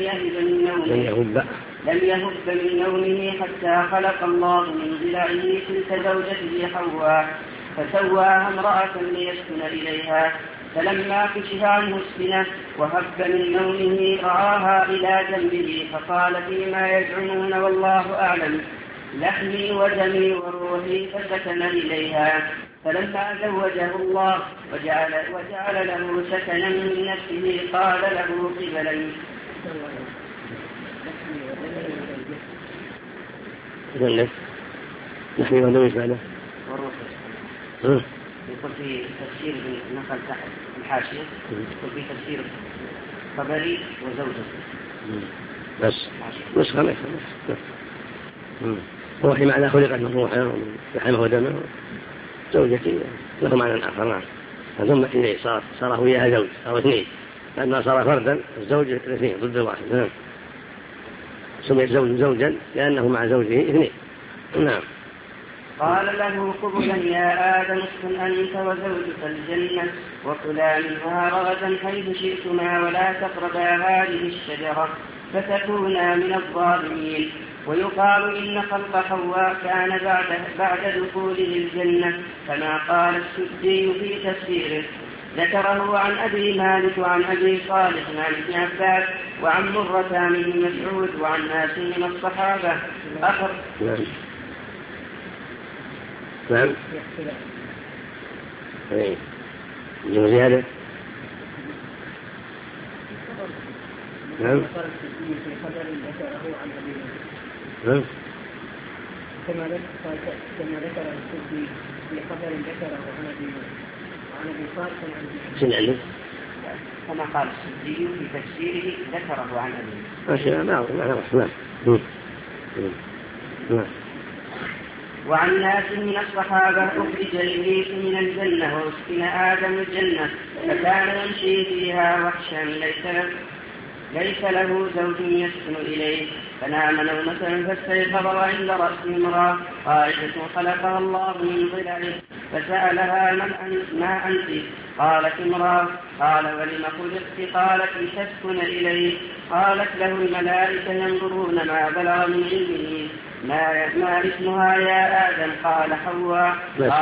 يهب من نومه حتى خلق الله من ضلعه تلك زوجته حواء فسواها امرأة ليسكن إليها فلما كشف عنه السنة وهب من نومه رآها إلى جنبه فقال فيما يزعمون والله أعلم لحمي ودمي وروحي فسكن إليها فلما زوجه الله وجعل له سكنا من نفسه قال له قبلا لحمي ودمي فعله يقول في تفسير نقل تحت الحاشية يقول في تفسير قبلي وزوجته بس نسخة ما روحي معنى خلقت من روحه لحمه ودمه زوجتي له معنى آخر. نعم. ثم إليه صار وياها زوج أو اثنين لأنها صار فردا الزوج اثنين ضد واحد. نعم. سمي الزوج زوجا لأنه مع زوجه اثنين. نعم. قال له قبلا يا آدم اسكن أنت وزوجك الجنة وكلا منها رغدا حيث شئتما ولا تقربا هذه الشجرة فتكونا من الظالمين. ويقال إن خلق حواء كان بعد دخوله الجنة كما قال السدي في تفسيره. ذكره عن أبي مالك وعن أبي صالح عن ابن عباس وعن مرة بن مسعود وعن ناس من الصحابة آخر. نعم. زيادة. نعم. كما ذكر السدي في خبر ذكره عن ابي صالح عن كما قال السدي في تفسيره ذكره عن ابي وعن ناس من الصحابة أخرج إبليس من الجنة وأسكن آدم الجنة فكان يمشي فيها وحشا ليس له زوج يسكن إليه فنام نومة فاستيقظ عند رأس امرأة قائدة خلقها الله من ضلعه فسألها ما أنت؟ قالت امرأة. قال ولم خلقت؟ قالت لتسكن إليه. قالت له الملائكة ينظرون ما بلغ من علمه ما اسمها يا آدم؟ قال حواء.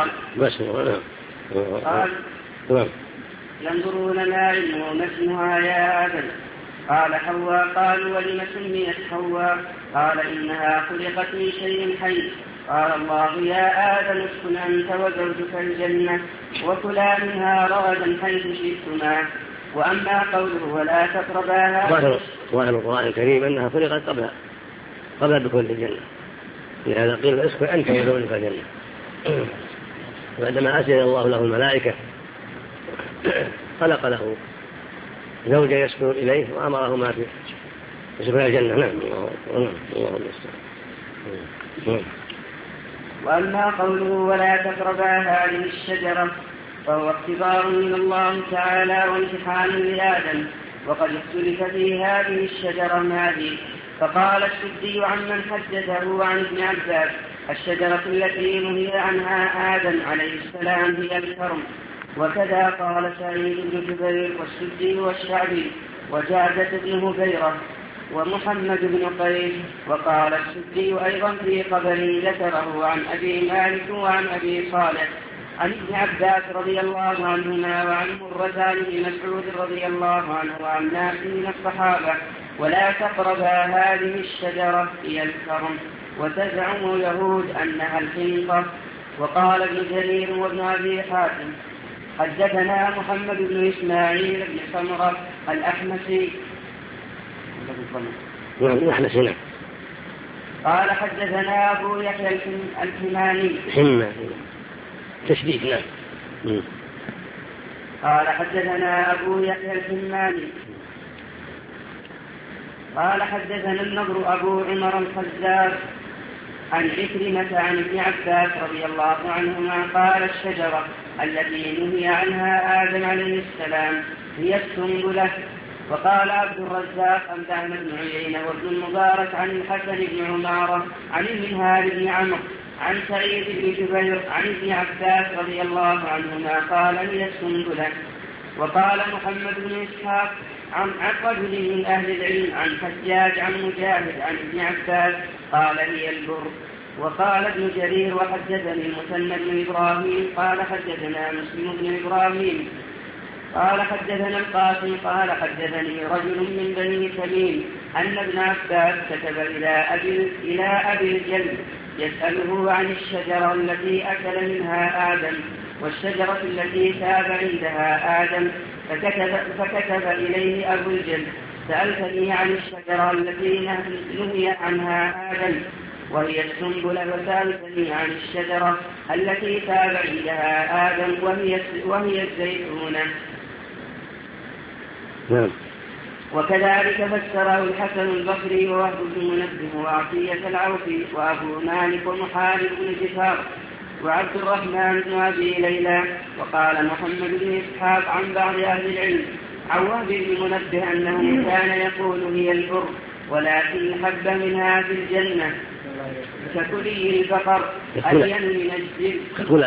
قال ينظرون ما علمه ما اسمها يا آدم؟ قال حواء. قالوا ولم سميت حواء؟ قال إنها خلقت من شيء حي. قال الله يا آدم اسكن أنت وزوجك الجنة وكلا منها رغدا حيث شئتما. وأما قوله ولا تقربا ظاهر القرآن الكريم أنها خلقت قبل دخول الجنة لهذا قيل اسكن أنت وزوجك الجنة. وعندما أسأل الله له الملائكة خلق له زوجا يسكن إليه وأمره ما في يسكن الجنة. نعم. وأما قوله ولا تقربا هذه الشجرة فهو اختبار من الله تعالى وامتحان لآدم وقد اختلف في هذه الشجرة هذه. فقال السدي عمن حدثه عن ابن عباس الشجرة التي نهي عنها آدم عليه السلام هي الكرم. وكذا قال سعيد بن جبير والسدي والشعبي وجادة بن هبيرة ومحمد بن قيس. وقال السدي أيضا في خبر ذكره عن أبي مالك وعن أبي صالح عن ابن عباس رضي الله عنهما وعن مرة بن مسعود رضي الله عنه وعن ناس من الصحابة ولا تقربا هذه الشجرة هي الكرم، وتزعم يهود أنها الحنطة. وقال ابن جرير وابن أبي حاتم حدثنا محمد بن إسماعيل بن سمرة الأحمسي قال حدثنا أبو يحيى الحماني تشديد نعم. قال حدثنا أبو يحيى الحماني قال حدثنا النضر أبو عمر الخزاز عن عكرمة عن ابن عباس رضي الله عنهما قال الشجرة التي نهي عنها آدم عليه السلام هي السنبلة. وقال عبد الرزاق أنبأنا بن عيينة وابن المبارك عن الحسن بن عمارة عن المنهال بن عمرو عن سعيد بن جبير عن ابن عباس رضي الله عنهما قال هي السنبلة. وقال محمد بن إسحاق عن رجل من أهل العلم عن حجاج عن مجاهد عن ابن عباس قال هي البر. وقال ابن جرير وحدثني المثنى بن إبراهيم قال حدثنا مسلم بن إبراهيم قال حدثنا القاسم قال حدثني رجل من بني تميم أن ابن عباس كتب إلى أبي الجلد يسأله عن الشجرة التي أكل منها آدم والشجرة التي تاب عندها آدم، فكتب إليه أبو الجلد سألتني عن الشجرة التي نهي عنها آدم وهي السنبلة، وسألتني عن الشجرة التي تاب عندها آدم وهي الزيتونة. وكذلك فسره الحسن البصري ووهب بن منبه وعطية العوفي وأبو مالك ومحارب بن جفار وعبد الرحمن بن أبي ليلى. وقال محمد بن إسحاق عن بعض أهل العلم عن وهب بن منبه أنه كان يقول هي البر ولكن حب منها في الجنة ككلي البقر ألين من الجلد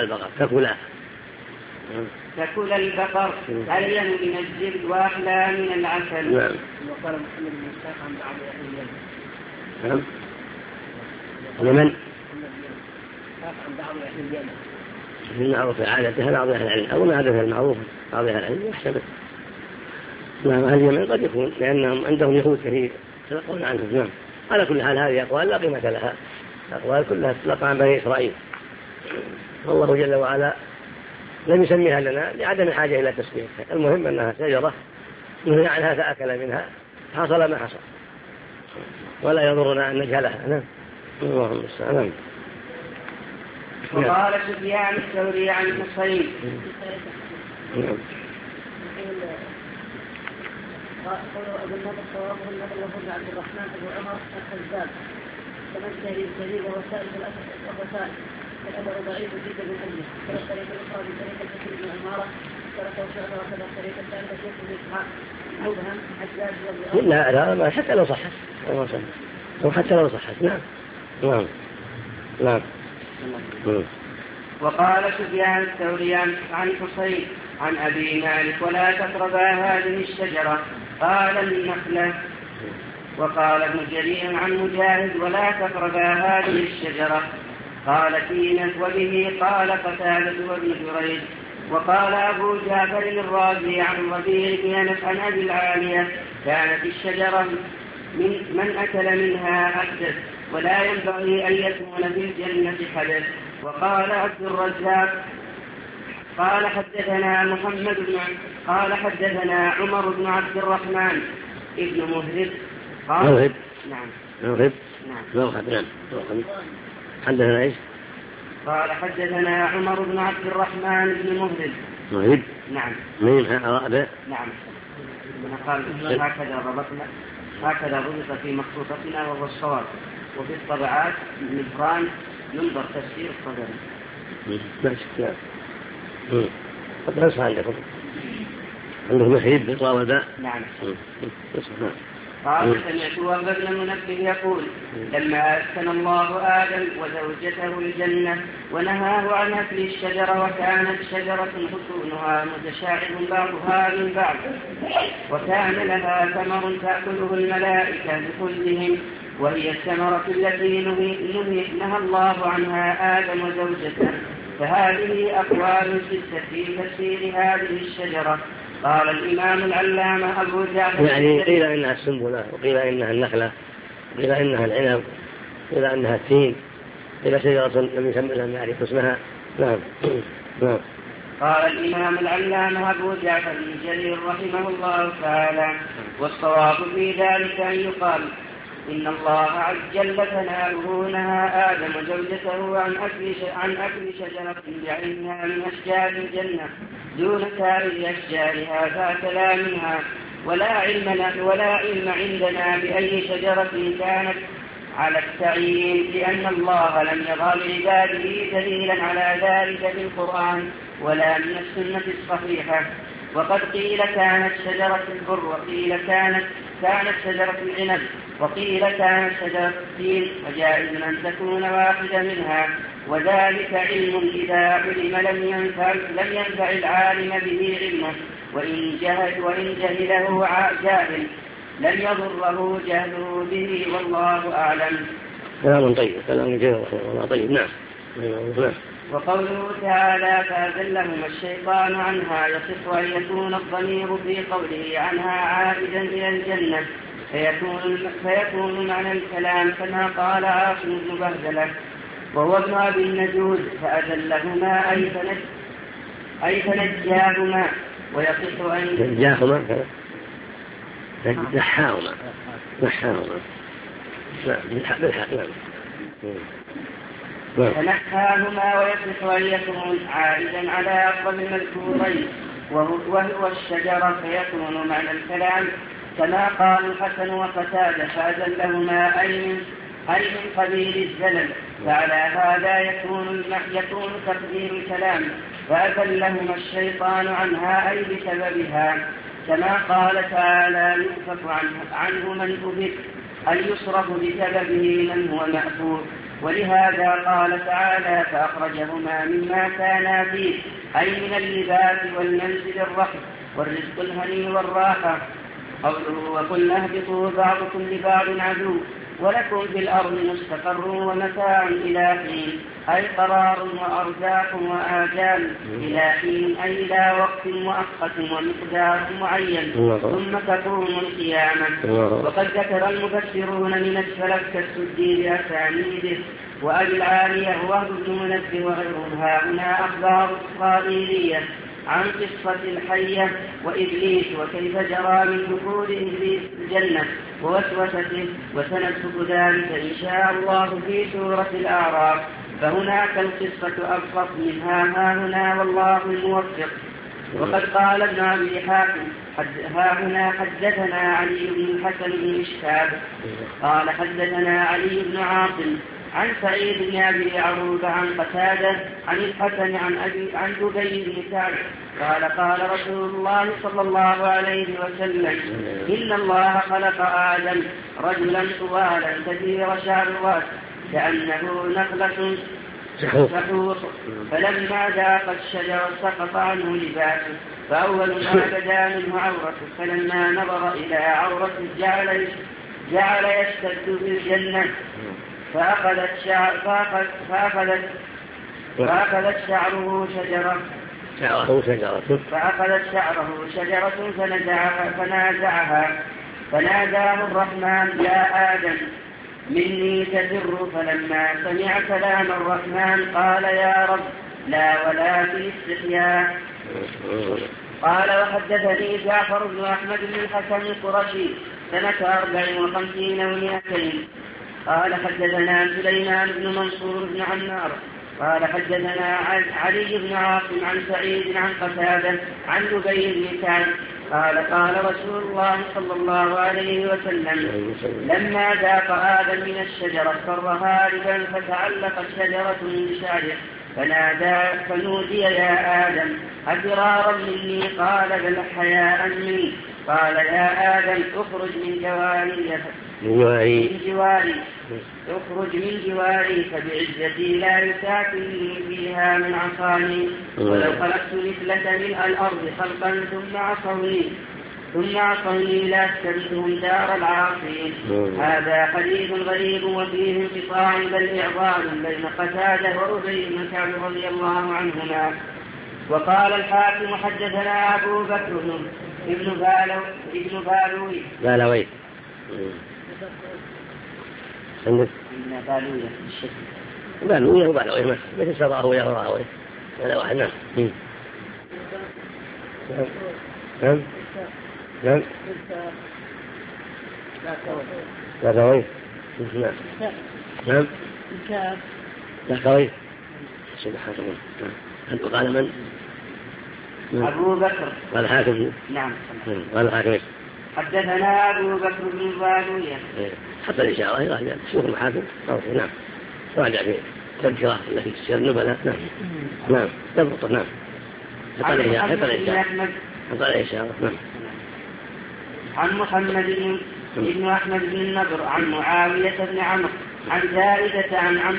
تأكل البقر ألين من الجلد وأحلى من العسل. وقال محمد بن إسحاق عن بعض أهل اليمن ومن عن بعض أهل اليمن في المعروف عادتها بعض أهل العلم أو ما عادتها المعروف بعض أهل العلم يحتمل. نعم أهل اليمن قد يكون لأنهم عندهم يهود كثير يتلقون عنهم. نعم على كل حال هذه أقوال لا قيمة لها، أقوال كلها تتلقى عن بني إسرائيل. والله جل وعلا لم يسميها لنا لعدم الحاجة إلى تسميتها. المهم أنها شجرة نهي عنها فأكل منها حصل ما حصل ولا يضرنا أن نجهلها. نعم اللهم السلام. وقال سفيان الثوري عن الحصين قوله أبو النضر صوابه النضر وهو عبد الرحمن أبو عمر الخزاز تمثل الجليل ووسائل الوسائل الأداء ضعيف جدا من أجله كما الطريقة الأخرى بطريقة الحسن بن عمارة تركه شعبة وكذا الطريقة الثالثة شيخ بن إسحاق مبهم حجاج لا حتى لو صحت أو حتى لو صحت. نعم. وقال سفيان الثوري عن حصين عن أبي مالك ولا تقربا هذه الشجرة قال النخلة. وقال ابن جرير عن مجاهد ولا تقربا هذه الشجرة قال تينة وبه قال قتادة وابن جريج. وقال أبو جعفر الرازي عن ربيع بن أنس عن أبي العالية كانت الشجرة من أكل منها أحدث ولا ينبغي أن يكون في الجنة حدث. وقال عبد الرزاق قال حدثنا قال حدثنا عمر بن عبد الرحمن ابن مهرب قال حدثنا ايش؟ قال حدثنا عمر بن عبد الرحمن بن مهرب نعم نعم قال هكذا ربط في مخطوطتنا وهو الصواب، وفي الطبعات نبران ننظر تفسير الطبري. قد نصح عندكم محيب بالطاوداء. نعم. قال سمعت وهب بن منبه يقول لما أسكن الله آدم وزوجته الجنة ونهاه عن أكل الشجرة وكانت شجرة حصونها متشاعب بعضها من بعض وكان لها ثمر تأكله الملائكة بكلهم وهي الثمرة التي نهى الله عنها آدم وزوجته. فهذه أقوال ستة في تفسير هذه الشجرة. قال الإمام العلامة أبو جعفر يعني قيل إنها السنبلة، وقيل إنها النخلة، وقيل إنها العنب، وقيل إنها التين، قيل شجرة لم يعرف اسمها. نعم. نعم. قال الإمام العلامة أبو جعفر بن جرير رحمه الله تعالى: والصواب في ذلك أن يقال إن الله عز جل ثناؤه نهى آدم وزوجته عن أكل شجرة بعينها من أشجار الجنة دون سائر أشجارها فأكلا منها، ولا علم عندنا بأي شجرة كانت على التعيين، لأن الله لم يضع لعباده دليلا على ذلك في القرآن ولا من السنة الصحيحة. وقد قيل كانت شجرة البر، وقيل كانت شجرة العنب، وقيل كانت شجرة التين، وجائز أن تكون واحدة منها، وذلك علم إذا علم لم ينفع العالم به علمه، وإن جهله جاهل لم يضره جهله به، والله أعلم. كلام طيب، كلام جيد، والله طيب. نعم. وقوله تعالى: فأزلهما الشيطان عنها، يصح أن يكون الضمير في قوله عنها عائدا إلى الجنة، فيكون معنى الكلام كما قال عاصم بن بهدلة وهو ابن أبي النجود: فأزلهما أي فنجاهما، ويصح أن نحاهما. فنحاهما، ويصح أن يكون عائدا على أفضل المذكورين وهو الشجرة، فيكون معنى الكلام كما قال الحسن وقتادة: فأزلهما أي من قبيل الزلل، فعلى هذا يكون تقدير الكلام فأزلهما الشيطان عنها أي بسببها، كما قال تعالى: يؤفك عنه من أفك، أي يصرف بسببه من هو مأفوك. ولهذا قال تعالى: فأخرجهما مما كانا فيه، أي من اللباس والمنزل الرحم والرزق الهني والراحة. قوله: وقلنا اهبطوا بعضكم لبعض عدو ولكم في الأرض مستقر ومتاع إلى حين، أي قرار وأرزاق وآجال إلى حين، أي إلى وقت مؤقت ومقدار معين، ثم تقوم القيامة. وقد ذكر المفسرون من السلف كالسدي بأسانيده وأبي العالية ووهب بن منبه وغيرهم هنا أخبار إسرائيلية عن قصة الحية وإبليس وكيف جرى من دخول إبليس الجنة ووسوسته، وسنذكر ذلك إن شاء الله في سورة الأعراف، فهناك القصة أبسط منها هنا والله الموفق. وقد قال ابن أبي حاتم: هنا حدثنا علي بن الحسن بن إشهاب قال حدثنا علي بن عاصم عن سعيد بن أبي عروبة عن قتادة عن الحسن عن دبي بن كعب قال: قال رسول الله صلى الله عليه وسلم: إن الله خلق آدم رجلا طوالا كثير شعر الرأس كأنه نخلة سحوق، فلما ذاق الشجر سقط عنه لباسه، فأول ما بدا منه عورته، فلما نظر إلى عورته جعل يشتد في الجنة، فأخذت شعره شجرة فنازعها، فناداه الرحمن: يا آدم مني تفر، فلما سمع كلام الرحمن قال: يا رب لا ولا في استحياء. قال: وحدثني جعفر بن أحمد بن الحسن القرشي سنة 54 و200 قال: حدثنا سليمان بن منصور بن عمار قال: حدثنا علي بن عاصم عن سعيد عن قتادة عن دبي بن كعب قال: قال رسول الله صلى الله عليه وسلم: لما ذاق آدم من الشجرة فر هاربا، فتعلق الشجرة من شعره، فنودي: يا آدم أفرارا مني؟ قال: بل حياء مني. قال: يا آدم اخرج من جواري فبعزتي لا يساكنني فيها من عصاني، ولو خلقت مثلك من الأرض خلقا ثم عصوني لأسكنتهم دار العاصين. هذا حديث غريب وفيه انقطاع بل إعظام بين قتادة وربيع بن كعب رضي الله عنهما. وقال الحاكم حدثنا أبو بكر ابن بالوي بالوية وبالوية مثل سراوية وراوية هذا واحد. نعم. نعم. لا كوي. نعم. لا كوي. سبحان الله. قال من؟ أبو بكر. قال الحاكم. نعم. قال الحاكم. حدثنا أبو بكر بن بالوية. حتى الإشارة راجع شوف الحاكم. نعم. راجع في تذكرة التي تسير النبلة. نعم. نعم. تضبط. نعم. حتى الإشارة. نعم. عن محمد بن أحمد بن النضر عن معاوية بن عمرو عن زائدة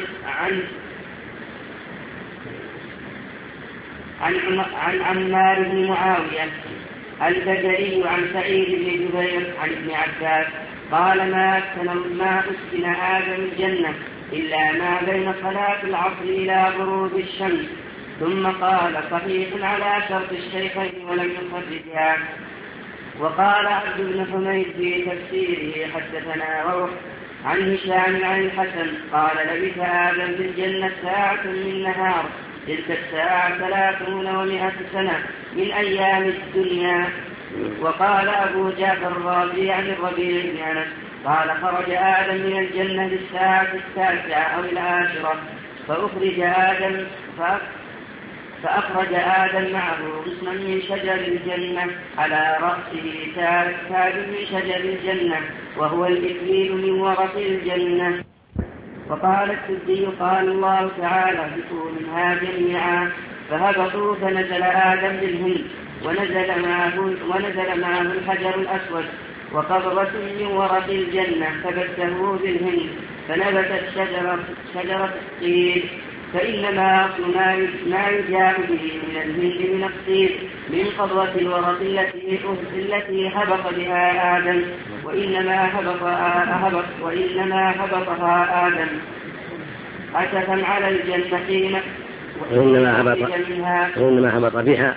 عن عمار بن معاوية البجري عن سعيد بن جبير عن ابن عباس قال ما أسكن آدم الجنة إلا ما بين صلاة العصر إلى غروب الشمس. ثم قال صحيح على شرط الشيخين ولم يخرجها. وقال عبد بن حميد في تفسيره حدثنا روح عن هشام عن الحسن قال لبث آدم في الجنة ساعة من نهار تلك الساعة 300 سنة من أيام الدنيا. وقال أبو جعفر الرازي عن الربيع بن أنس قال خرج آدم من الجنة للساعة 9 أو 10 فأخرج آدم معه غصنا من شجر الجنة على رأسه تاج من شجر الجنة وهو الإكليل من ورق الجنة. وقال السدي قال الله تعالى اهبطوا منها جميعا فهبطوا فنزل آدم بالهند ونزل معه الحجر الأسود وقبضة من ورق الجنة فبته بالهند فنبتت شجرة الطين. فإنما أصل ما يجاء به من الهند من الطين من قبضة الورق التي هبط بها آدم وإنما هبطها آدم أسفا على الجنة حين وإنما هبط بها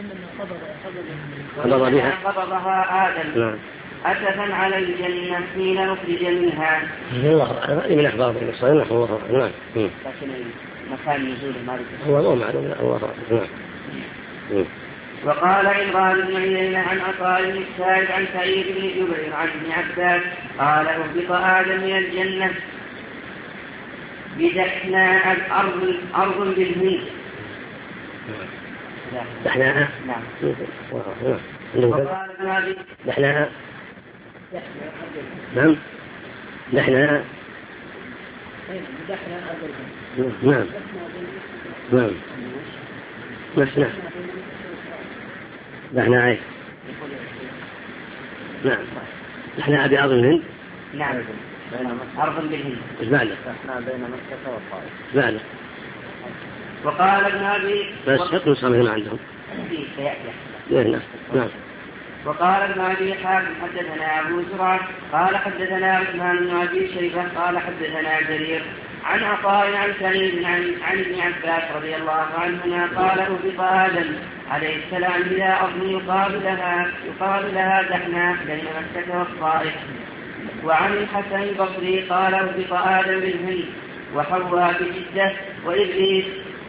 قبضها آدم أسفا على الجنة حين أخرج منها. من أخبار الصحيح الله. نعم. لكن مكان نزول ما هو معلوم الله. نعم. وقال عمران بن عيينة عن عطاء بن السائب عن سعيد بن جبير عن ابن عباس قال اهبط آدم من الجنة بدحناء أرض بالهند. دحناء. نعم. وقال دحناء. نعم. دحناء. نعم. نعم. مسنا. دحناء. نعم. دحناء بأرض الهند. نعم. أرض بالهند. إيش بعده؟ بين مكة والطائف. بعده. وقال ابن أبي بس حطوا صامهم عندهم. نعم. وقال ابن أبي حاتم حدثنا أبو زرعة قال حدثنا عثمان بن أبي شيبة قال حدثنا جرير عن عطاء عن سعيد عن ابن عباس رضي الله عنهما قال اهبط آدم عليه السلام إلى أرض يقال لها دحناء بين مكة والطائف. وعن الحسن البصري قال اهبط آدم بالهند وحواء بجدة وإبليس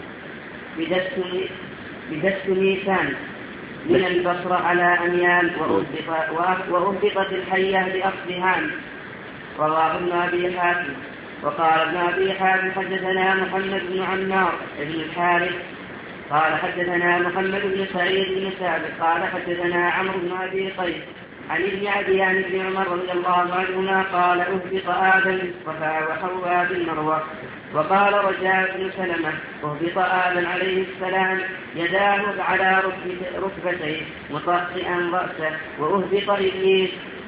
بدست ميسان من البصرة على أميال وأهبطت الحية بأصلهان. رواه ابن أبي حاتم. وقال ابن أبي حاتم حدثنا محمد بن عمار بن الحارث قال حدثنا محمد بن سعيد بن سعد قال حدثنا عمرو بن أبي قيس عن ابن عدي عن ابن عمر رضي الله عنهما قال اهبط آدم بالصفا وحواء بالمروة. وقال رجاء بن سلمة اهبط آدم عليه السلام يداه على ركبتيه مطأطئا رأسه وأهبط إبليس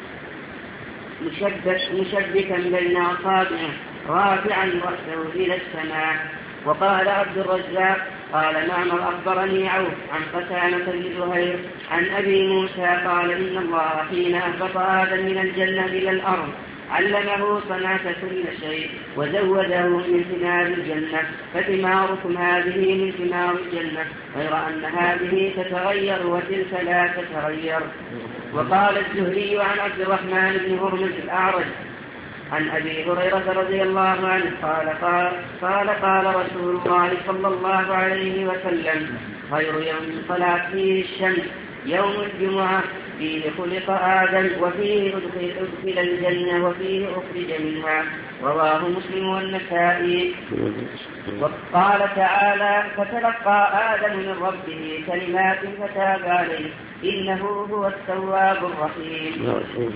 مشبكا بين أصابعه رافعا رأسه إلى السماء. وقال عبد الرزاق قال معمر أخبرني عوف عن قتادة بن زهير عن أبي موسى قال إن الله حين أهبط آدم من الجنة إلى الأرض علمه صنعة كل شيء وزوده من ثمار الجنة، فثماركم هذه من ثمار الجنة، غير أن هذه تتغير وتلك لا تتغير. وقال الزهري عن عبد الرحمن بن هرمز الأعرج عن أبي هريرة رضي الله عنه قال رسول الله صلى الله عليه وسلم: خير يوم طلعت فيه الشمس يوم الجمعة، فيه خلق آدم وفيه أدخل الجنة وفيه أخرج منها. رواه مسلم والنسائي. وقال تعالى: فتلقى آدم من ربه كلمات فتاب عليه إنه هو التواب الرحيم.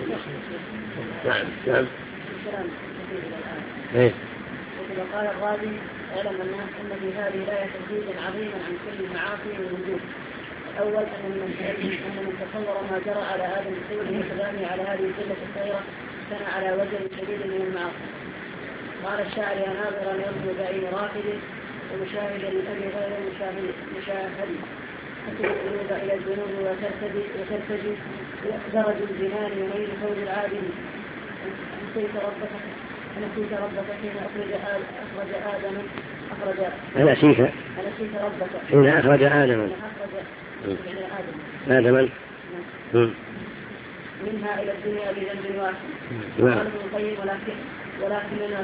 وقال الرازي: اعلم الناس ان في هذه الايه تهديدا عظيما عن كل المعاصي والوجود. الاول ان من تصور ما جرى على ادم بسوره وسلامه على هذه الجنه الصغيره كان على وجه شديد من المعاصي. قال الشاعر: يا ناظرا يرجو بعين راكد ومشاهدا للامر غير مشاهد تكون القلوب الى الذنوب وترتدي درج الجنان يميل فوز العادل. نسيت ربك حين أخرج آدم نسيت ربك حين أخرج آدم منها إلى الدنيا بذنب واحد. قال ابن القيم: ولكننا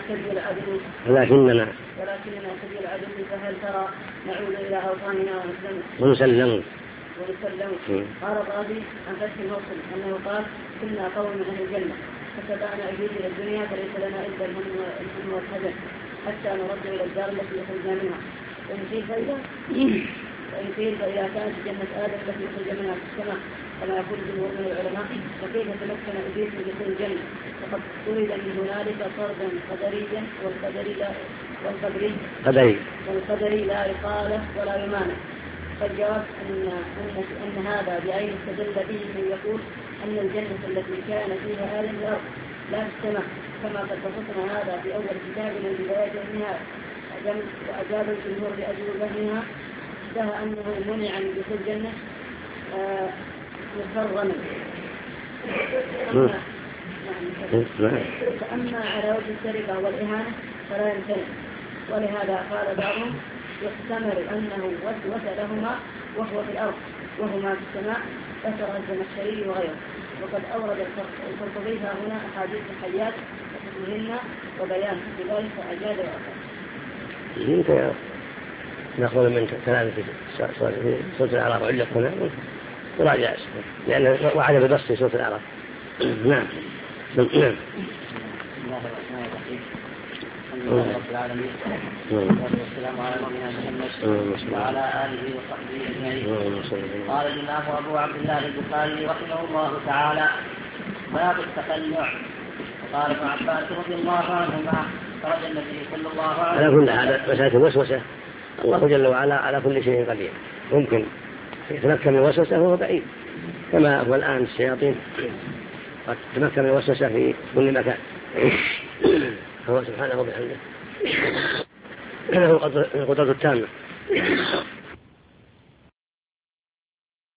سبي العدل فهل ترى نعود إلى أوطاننا ونسلم. قال الرازي عن فتح الموصل أنه قال: كنا قوم من أهل الجنة فتبعنا أيدي إلى الدنيا فليس لنا إلا الهم والحزن حتى نرد إلى الدار التي خرجنا منها. وإن قيل فإذا كانت جنة آدم التي خرج منها في السماء كما يقول جمهور من العلماء، فكيف تمكن إبليس من دخول الجنة؟ فقد ولد من هنالك فردا قدريا والقدري لا يقال ولا يمانع. فالجواب أن هذا بعين استدل به من يقول أن الجنة التي كان فيها آدم الأرض لا في السماء، كما قد بسطنا هذا في أول كتاب من بداية النهاية. وأجاب الجمهور بأجوبتها اشتهى أنه منع من دخول الجنة مكرما. فأما على وجه السرقة والإهانة فلا يمتنع. ولهذا قال بعضهم: يحتمل أنه وسوس لهما وهو في الأرض وهما في السماء، ذكر الزمخشري وغيره. وقد أورد القرطبي هنا أحاديث الحيات وحكمهن وبيان بذلك فأجاد وأخذ. نأخذ من كلام في سورة الأعراف علق هنا وراجع لأنه وعد ببسط في سورة الأعراف. نعم. بسم الله الرحمن الرحيم. الحمد لله رب العالمين والسلام على نبينا محمد وعلى آله وصحبه أجمعين. قال الإمام أبو عبد الله البخاري رحمه الله تعالى: باب التقنع. قال ابن عباس رضي الله عنهما: خرج النبي صلى الله عليه وسلم. على كل هذا مسألة الوسوسة الله جل وعلا على كل شيء قدير، ممكن يتمكن من الوسوسة وهو بعيد، كما هو الآن الشياطين قد تمكن من الوسوسة في كل مكان. هو سبحانه وبحمده له القدرة التامة